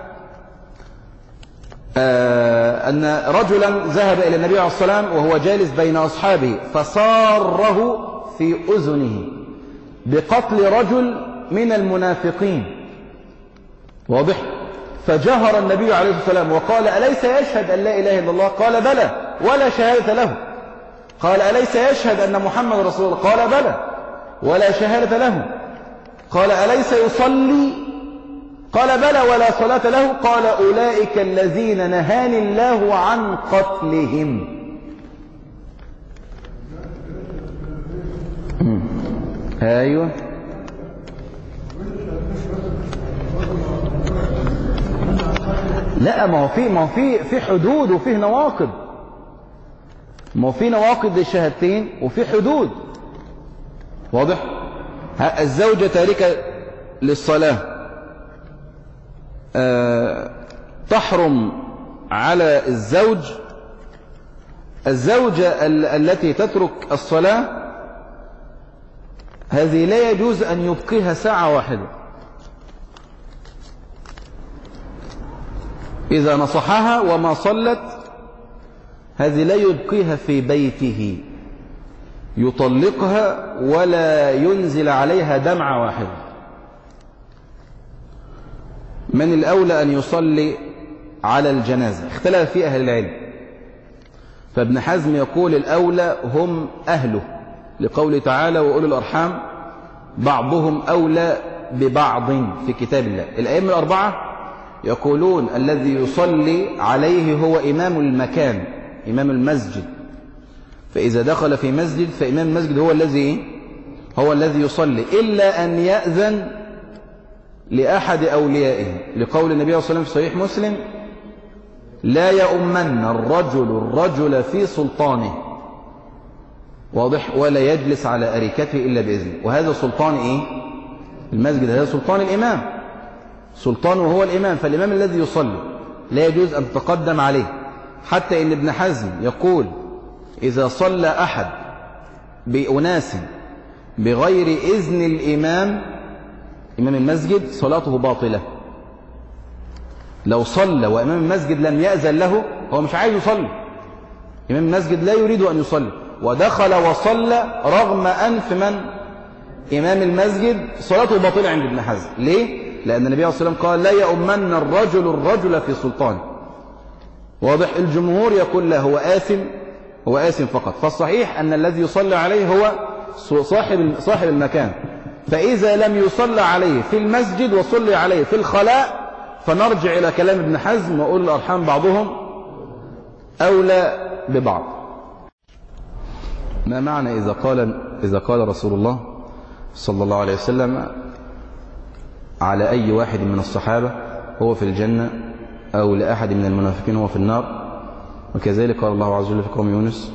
أن رجلا ذهب إلى النبي عليه الصلاة والسلام وهو جالس بين أصحابه فصاره في أذنه بقتل رجل من المنافقين. واضح؟ فجهر النبي عليه الصلاة والسلام وقال أليس يشهد أن لا إله إلا الله؟ قال بلى، ولا شهادة له. قال أليس يشهد أن محمد رسول الله؟ قال بلى، ولا شهادة له. قال أليس يصلي؟ قال بلى، ولا صلاة له. قال أولئك الذين نهاني الله عن قتلهم. أيوه، لا، ما هو في حدود وفيه نواقض، ما هو في نواقض للشهادتين وفي حدود. واضح؟ الزوجة تاركة للصلاة تحرم على الزوجة التي تترك الصلاة هذه لا يجوز أن يبقيها ساعة واحدة، إذا نصحها وما صلت هذه لا يبقيها في بيته، يطلقها ولا ينزل عليها دمعة واحدة. من الأولى أن يصلي على الجنازة؟ اختلف فيه أهل العلم، فابن حزم يقول الأولى هم أهله، لقوله تعالى وأولي الأرحام بعضهم أولى ببعض في كتاب الله. الأئمة الأربعة يقولون الذي يصلي عليه هو إمام المكان، إمام المسجد، فإذا دخل في مسجد فإمام المسجد هو الذي يصلي، إلا أن يأذن لأحد أوليائه، لقول النبي صلى الله عليه وسلم في صحيح مسلم لا يؤمن الرجل في سلطانه، واضح، ولا يجلس على أريكته إلا بإذنه. وهذا سلطان المسجد، هذا سلطان الإمام، سلطانه هو الإمام، فالإمام الذي يصلي لا يجوز أن تتقدم عليه. حتى إن ابن حزم يقول إذا صلى أحد بأناس بغير إذن الإمام، إمام المسجد، صلاته باطلة. لو صلى وإمام المسجد لم يأذن له، هو مش عايز يصلي، إمام المسجد لا يريد أن يصلي ودخل وصلى رغم أنف من؟ إمام المسجد، صلاته باطلة عند ابن حزم. ليه؟ لأن النبي صلى الله عليه وسلم قال لا يؤمن الرجل في سلطانه. واضح؟ الجمهور يقول لا، هو آثم فقط. فالصحيح أن الذي يصلي عليه هو صاحب المكان. فإذا لم يصلى عليه في المسجد وصلي عليه في الخلاء فنرجع إلى كلام ابن حزم وأولي الأرحام بعضهم أولى ببعض. ما معنى إذا قال رسول الله صلى الله عليه وسلم على أي واحد من الصحابة هو في الجنة، أو لأحد من المنافقين هو في النار؟ وكذلك قال الله عز وجل في قوم يونس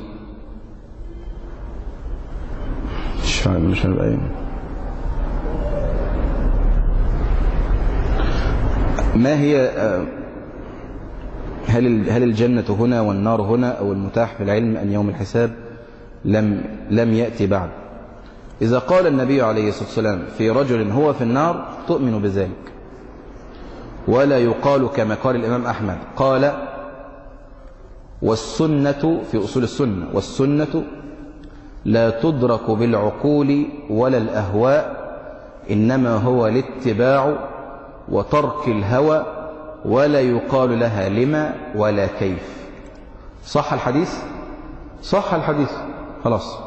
مش هنبقى ما هي هل الجنة هنا والنار هنا، أو المتاح في العلم أن يوم الحساب لم يأتي بعد؟ إذا قال النبي عليه الصلاة والسلام في رجل هو في النار تؤمن بذلك، ولا يقال كما قال الإمام أحمد قال والسنة في أصول السنة، والسنة لا تدرك بالعقول ولا الأهواء، إنما هو الاتباع وترك الهوى، ولا يقال لها لما ولا كيف. صح الحديث؟ صح الحديث، خلاص.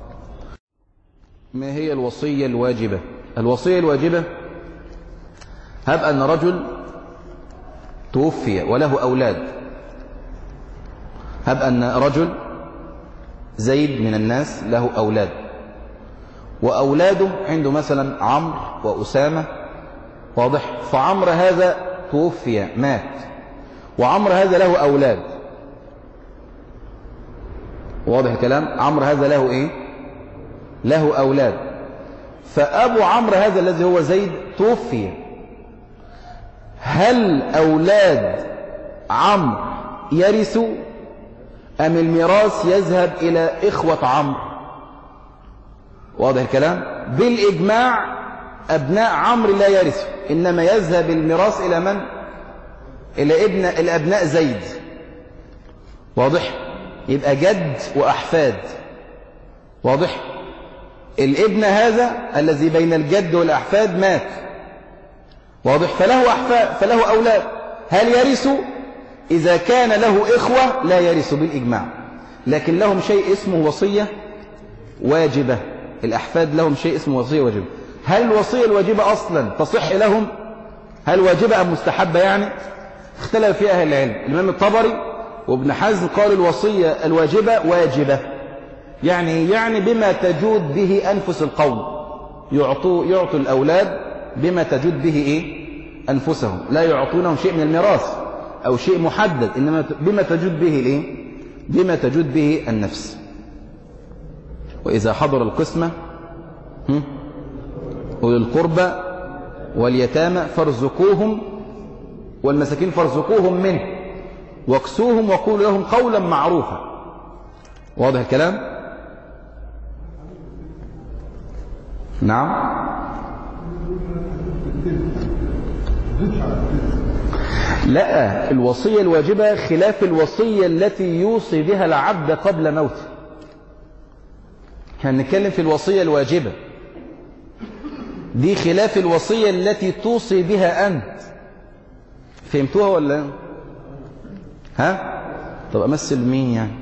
ما هي الوصية الواجبة؟ الوصية الواجبة هب أن رجل توفي وله أولاد، هب أن رجل زيد من الناس له أولاد، وأولاده عنده مثلا عمرو وأسامة، واضح، فعمرو هذا توفي مات، وعمرو هذا له أولاد، واضح الكلام، عمرو هذا له له أولاد، فأبو عمرو هذا الذي هو زيد توفي، هل أولاد عمرو يرثوا أم الميراث يذهب إلى إخوة عمرو؟ واضح الكلام؟ بالإجماع أبناء عمرو لا يرثوا، إنما يذهب الميراث إلى من؟ إلى الأبناء زيد. واضح؟ يبقى جد وأحفاد. واضح؟ الابن هذا الذي بين الجد والأحفاد مات، واضح، فله أحفاد، فله أولاد، هل يرثوا؟ إذا كان له إخوة لا يرثوا بالإجماع، لكن لهم شيء اسمه وصية واجبة. الأحفاد لهم شيء اسمه وصية واجبة. هل الوصية الواجبة أصلا تصح لهم؟ هل واجبة أم مستحبة يعني؟ اختلف فيها أهل العلم. الإمام الطبري وابن حزم قال الوصية الواجبة واجبة، يعني بما تجود به أنفس القوم، يعطوا الأولاد بما تجود به أنفسهم، لا يعطونهم شيء من الميراث أو شيء محدد، إنما بما تجود به بما تجود به النفس. وإذا حضر القسمة أولي القربى واليتامى فارزقوهم، والمساكين فارزقوهم منه واكسوهم وقولوا لهم قولا معروفا. واضح الكلام؟ نعم. لا، الوصية الواجبة خلاف الوصية التي يوصي بها العبد قبل موته. هنتكلم في الوصية الواجبة دي خلاف الوصية التي توصي بها أنت. فهمتوها ولا؟ ها؟ طب أمثل مين يعني؟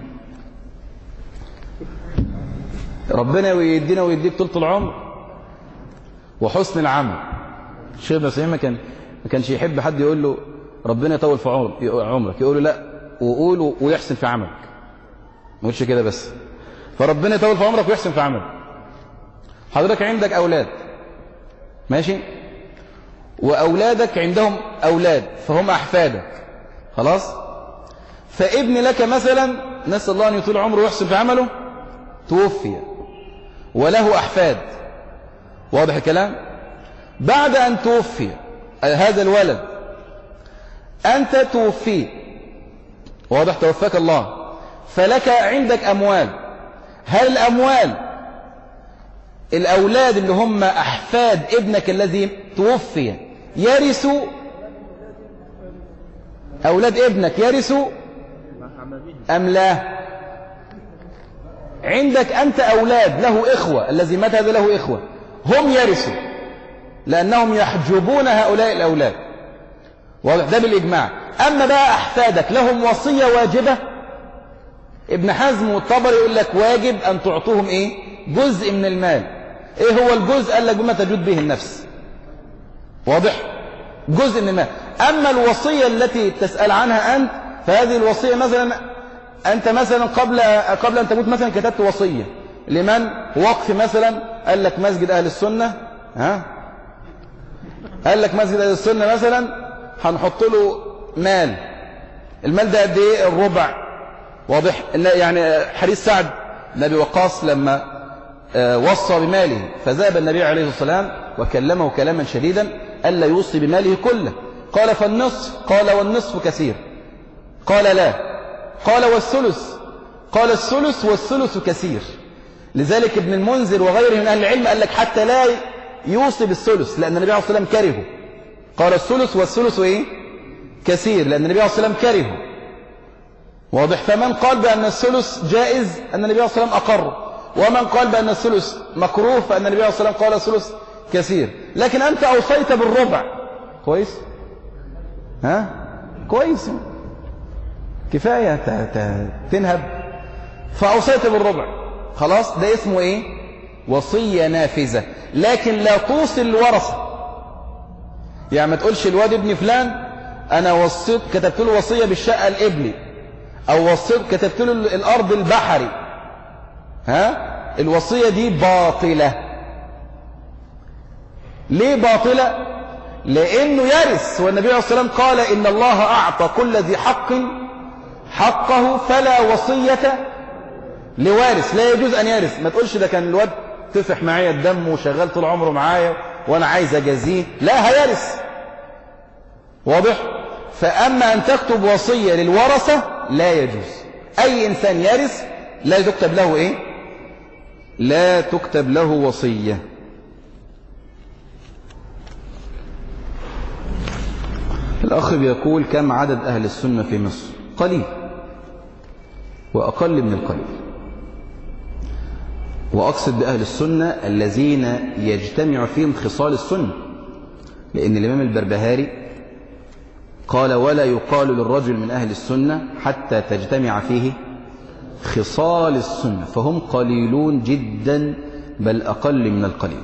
ربنا يدينا ويديك طول العمر وحسن العمل. الشيخ ابن سعيد ما كانش يحب حد يقول له ربنا يطول في عمرك، يقول له لا وقول ويحسن في عملك، ما يقولش كده بس. فربنا يطول في عمرك ويحسن في عملك. حضرتك عندك أولاد ماشي، وأولادك عندهم أولاد فهم أحفادك خلاص. فابن لك مثلا نسأل الله أن يطول عمره ويحسن في عمله توفي وله أحفاد، واضح الكلام؟ بعد أن توفي هذا الولد أنت توفي، واضح، توفاك الله، فلك عندك أموال. هل الأموال الأولاد اللي هم أحفاد ابنك الذي توفي يرثوا؟ أولاد ابنك يرثوا أم لا؟ عندك أنت أولاد له إخوة، الذي مات هذا له إخوة، هم يرثوا لأنهم يحجبون هؤلاء الأولاد، واضح، ده بالإجماع. أما بقى أحفادك لهم وصية واجبة، ابن حزم والطبري يقول لك واجب أن تعطوهم إيه؟ جزء من المال. إيه هو الجزء؟ قال لك بما تجود به النفس، واضح، جزء من المال. أما الوصية التي تسأل عنها أنت فهذه الوصية مثلا أنت مثلا قبل أن تموت مثلا كتبت وصية لمن؟ وقف مثلا، قال لك مسجد أهل السنة، ها؟ قال لك مسجد أهل السنة مثلا هنحط له مال، المال ده قد إيه؟ الربع، واضح. يعني حديث سعد بن أبي وقاص لما وصى بماله فذهب النبي عليه الصلاة والسلام وكلمه كلاما شديدا ألا يوصي بماله كله. قال فالنصف؟ قال والنصف كثير. قال لا. قال والثلث؟ قال الثلث والثلث كثير. لذلك ابن المنذر وغيره من أهل العلم قال لك حتى لا يوصي بالثلث لأن النبي عليه الصلاة والسلام كرهه. قال الثلث والثلث إيه؟ كثير، لأن النبي عليه الصلاة والسلام كرهه، واضح. فمن قال بأن الثلث جائز أن النبي عليه الصلاة والسلام أقره، ومن قال بأن الثلث مكروه فأن النبي عليه الصلاة والسلام قال الثلث كثير. لكن أنت أوصيت بالربع، كويس؟ ها؟ كويس، كفاية تنهب. فأوصيت بالربع خلاص، ده اسمه إيه؟ وصية نافذة. لكن لا توصي الورثة، يعني ما تقولش الواد ابن فلان أنا وصيت كتبت له وصية بالشقة الإبلي، أو وصيت كتبت له الأرض البحري، ها؟ الوصية دي باطلة. ليه باطلة؟ لأنه يرث، والنبي عليه الصلاة والسلام قال إن الله أعطى كل ذي حق حقه فلا وصية لوارث. لا يجوز أن يرث. ما تقولش ده كان الواد تفح معايا الدم وشغال طول عمره معايا وأنا عايز أجازيه، لا، هيرث، واضح. فأما أن تكتب وصية للورثة لا يجوز. أي إنسان يرث لا تكتب له إيه؟ لا تكتب له وصية. الأخ بيقول كم عدد أهل السنة في مصر؟ قليل وأقل من القليل. وأقصد بأهل السنة الذين يجتمع فيهم خصال السنة، لأن الإمام البربهاري قال ولا يقال للرجل من أهل السنة حتى تجتمع فيه خصال السنة، فهم قليلون جدا بل أقل من القليل.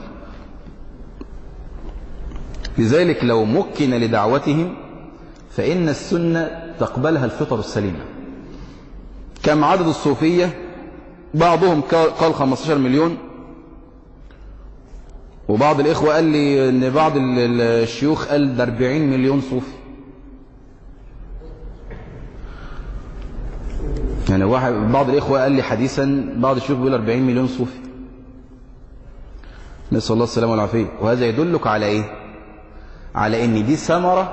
لذلك لو مكن لدعوتهم فإن السنة تقبلها الفطر السليمة. كم عدد الصوفية؟ بعضهم قال 15 مليون، وبعض الإخوة قال لي أن بعض الشيوخ قال ده 40 مليون صوفي. يعني بعض الإخوة قال لي حديثا بعض الشيوخ بيقول 40 مليون صوفي، نسأل الله السلامة والعافية. وهذا يدلك على إيه؟ على أن دي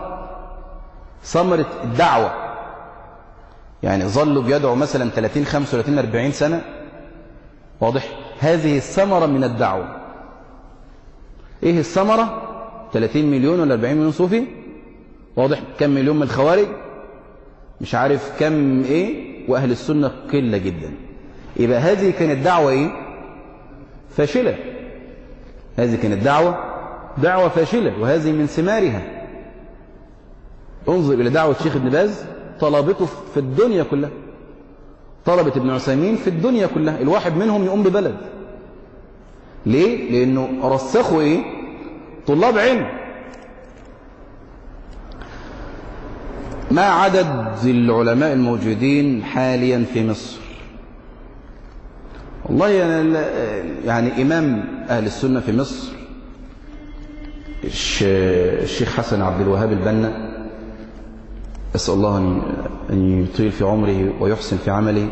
ثمرة الدعوة. يعني ظلوا بيدعوا مثلا 30 35 40 سنة، واضح. هذه الثمرة من الدعوة. إيه الثمرة؟ 30 مليون ولا 40 مليون صوفي؟ واضح؟ كم مليون من الخوارج، مش عارف كم ايه، واهل السنة قلة جدا. يبقى هذه كانت دعوة ايه؟ فاشلة. هذه كانت دعوة فاشلة، وهذه من ثمارها. انظر الى دعوة الشيخ ابن باز، طلبته في الدنيا كلها، طلبة ابن عثيمين في الدنيا كلها، الواحد منهم يقوم ببلد. ليه؟ لانه رسخوا ايه؟ طلاب علم. ما عدد العلماء الموجودين حاليا في مصر؟ والله يعني إمام أهل السنة في مصر الشيخ حسن عبد الوهاب البنا، أسأل الله أن يطيل في عمره ويحسن في عمله.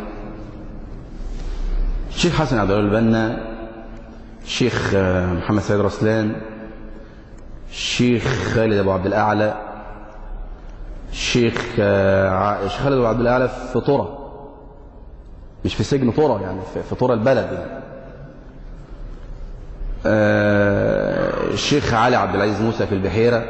الشيخ حسن عبد الوهاب البنا، الشيخ محمد سعيد رسلان، الشيخ خالد أبو عبد الأعلى، الشيخ خالد أبو عبد الأعلى في طرة، مش في سجن طرة، يعني في طرة البلد يعني. الشيخ علي عبد العزيز موسى في البحيرة.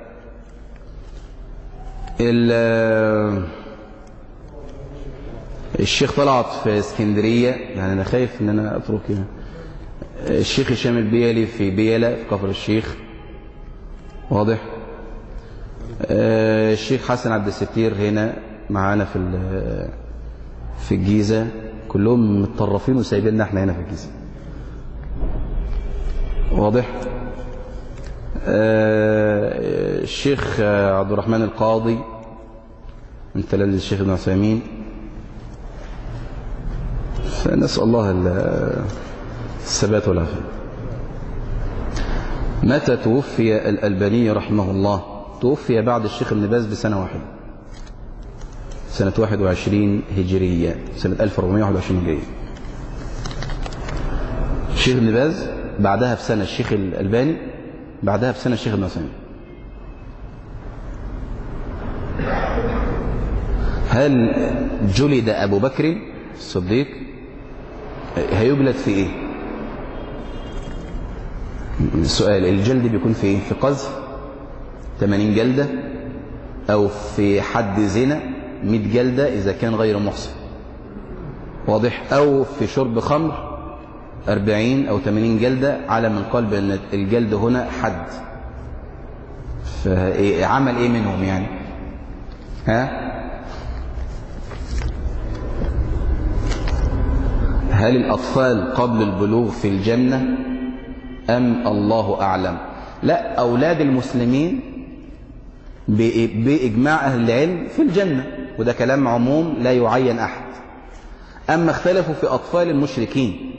الشيخ طلعت في اسكندرية، يعني أنا خايف إن أنا أترك يعني. الشيخ هشام البيلي في بيلة في كفر الشيخ، واضح؟ الشيخ حسن عبد الستير هنا معانا في الجيزة، كلهم متطرفين وسايبيننا احنا هنا في الجيزة، واضح؟ الشيخ عبد الرحمن القاضي من تلاميذ الشيخ ابن عثيمين. فنسأل الله الثبات والعافية. متى توفي الألباني رحمه الله؟ توفي بعد الشيخ ابن باز بسنة واحدة، سنة 21 هجرية، سنة 1421 هجرية. الشيخ ابن باز بعدها بسنة الشيخ الألباني، بعدها بسنة الشيخ ابن عثيمين. هل جلد أبو بكر الصديق؟ هيجلد في إيه؟ السؤال، الجلد بيكون في إيه؟ في قذف 80 جلدة، أو في حد زنا 100 جلدة إذا كان غير محصن، واضح؟ أو في شرب خمر 40 أو 80 جلدة، على من قال بأن الجلد هنا حد. فعمل إيه منهم يعني؟ ها؟ هل الأطفال قبل البلوغ في الجنة أم الله أعلم؟ لا، أولاد المسلمين بإجماع أهل العلم في الجنة، وده كلام عموم لا يعين أحد. أما اختلفوا في أطفال المشركين،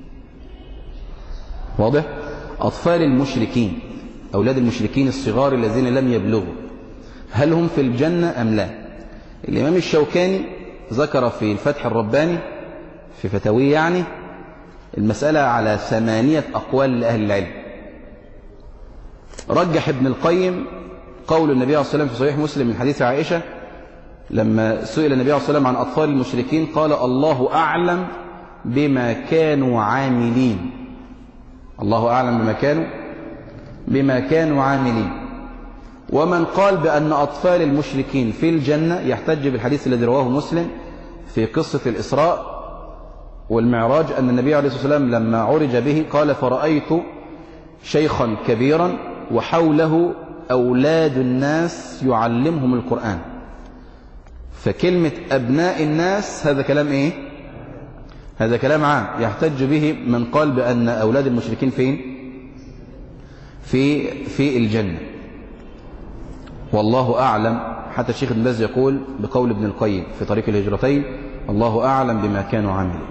واضح؟ أطفال المشركين، أولاد المشركين الصغار الذين لم يبلغوا، هل هم في الجنة أم لا؟ الإمام الشوكاني ذكر في الفتح الرباني في فتاويه يعني المسألة على 8 أقوال لأهل العلم. رجح ابن القيم قول النبي عليه الصلاة والسلام في صحيح مسلم من حديث عائشة لما سئل النبي عليه الصلاة والسلام عن أطفال المشركين قال الله أعلم بما كانوا عاملين. الله أعلم بما كانوا عاملين. ومن قال بأن أطفال المشركين في الجنة يحتج بالحديث الذي رواه مسلم في قصة الإسراء والمعراج أن النبي عليه الصلاة والسلام لما عرج به قال فرأيت شيخا كبيرا وحوله أولاد الناس يعلمهم القرآن. فكلمة أبناء الناس هذا كلام إيه؟ هذا كلام عام يحتج به من قال بأن أولاد المشركين فين؟ في الجنة. والله أعلم. حتى الشيخ ابن باز يقول بقول ابن القيم في طريق الهجرتين الله أعلم بما كانوا عاملين.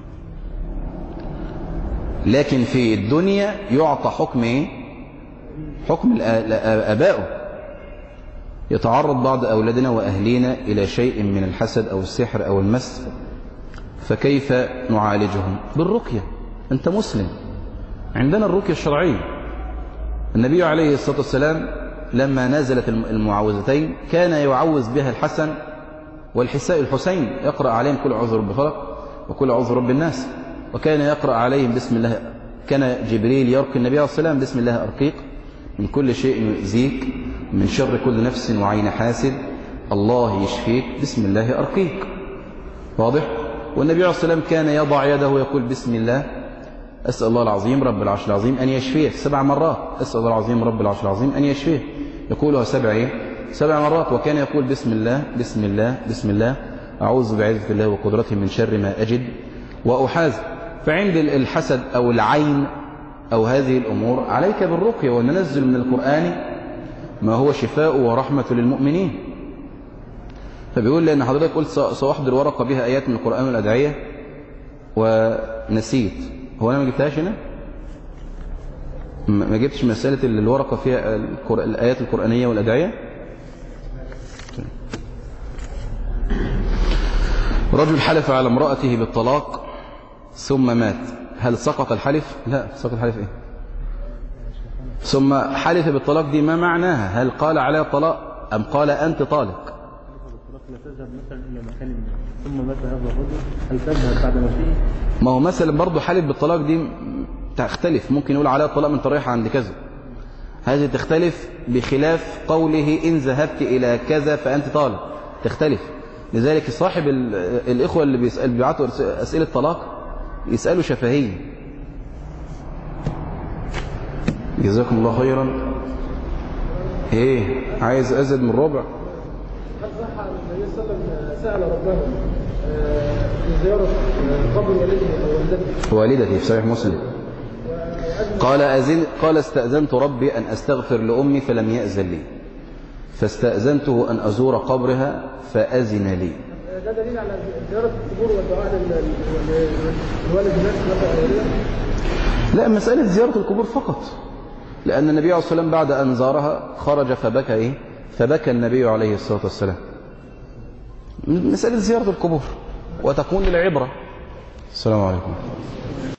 لكن في الدنيا يعطى حكم إيه؟ حكم آبائه. يتعرض بعض أولادنا وأهلينا إلى شيء من الحسد أو السحر أو المس، فكيف نعالجهم؟ بالرقية. أنت مسلم، عندنا الرقية الشرعية. النبي عليه الصلاة والسلام لما نزلت المعوذتين كان يعوذ بها الحسن والحسين، يقرأ عليهم كل أعوذ برب الفلق وكل أعوذ برب الناس، وكان يقرأ عليهم بسم الله. كان جبريل يرقي النبي عليه الصلاة والسلام بسم الله أرقيق من كل شيء يؤذيك من شر كل نفس وعين حاسد، الله يشفيك، بسم الله أرقيك. واضح؟ والنبي عليه الصلاة والسلام كان يضع يده ويقول بسم الله أسأل الله العظيم رب العرش العظيم أن يشفيك 7 مرات. أسأل الله العظيم رب العرش العظيم أن يشفيك، يقولها 7 مرات. وكان يقول بسم الله بسم الله بسم الله أعوذ بعزة الله وقدرته من شر ما أجد وأحاذر. فعند الحسد أو العين أو هذه الأمور عليك بالرقية، وننزل من القرآن ما هو شفاء ورحمة للمؤمنين. فبيقول لأن حضرتك قلت سأحضر ورقة بها آيات من القرآن والأدعية ونسيت. هو أنا ما جبتهاش هنا؟ ما جبتش مسألة الورقة فيها الآيات القرآنية والأدعية؟ رجل حلف على امرأته بالطلاق ثم مات، هل سقط الحلف؟ لا، سقط الحلف إيه؟ ثم حلف بالطلاق دي ما معناها؟ هل قال عليها الطلاق أم قال أنت طالق؟ لا تذهب مثلا إلى مكان ثم مات هذا الرجل، هل تذهب بعد ما فيه؟ ما هو مثلا برضه حلف بالطلاق دي تختلف، ممكن يقول عليها الطلاق من طريقها عند كذا، هذه تختلف بخلاف قوله إن ذهبت إلى كذا فأنت طالق، تختلف. لذلك صاحب الإخوة اللي بيبعتوا أسئلة طلاق يسألوا شفهية. جزاكم الله خيرا. ايه عايز أزيد من ربع؟ هل صح أن النبي صلى الله عليه وسلم سأل ربه في زيارة قبر والده أو والدتي في صحيح مسلم، قال استأذنت ربي أن أستغفر لأمي فلم يأذن لي، فاستأذنته أن أزور قبرها فأذن لي. ده دليل على زيارة القبور والدعاء للوالد نفسه؟ لا، مسألة زيارة القبور فقط، لأن النبي عليه الصلاة والسلام بعد أن زارها خرج فبكى إيه؟ فبكى النبي عليه الصلاة والسلام. مسألة زيارة القبور وتكون للعبرة. السلام عليكم.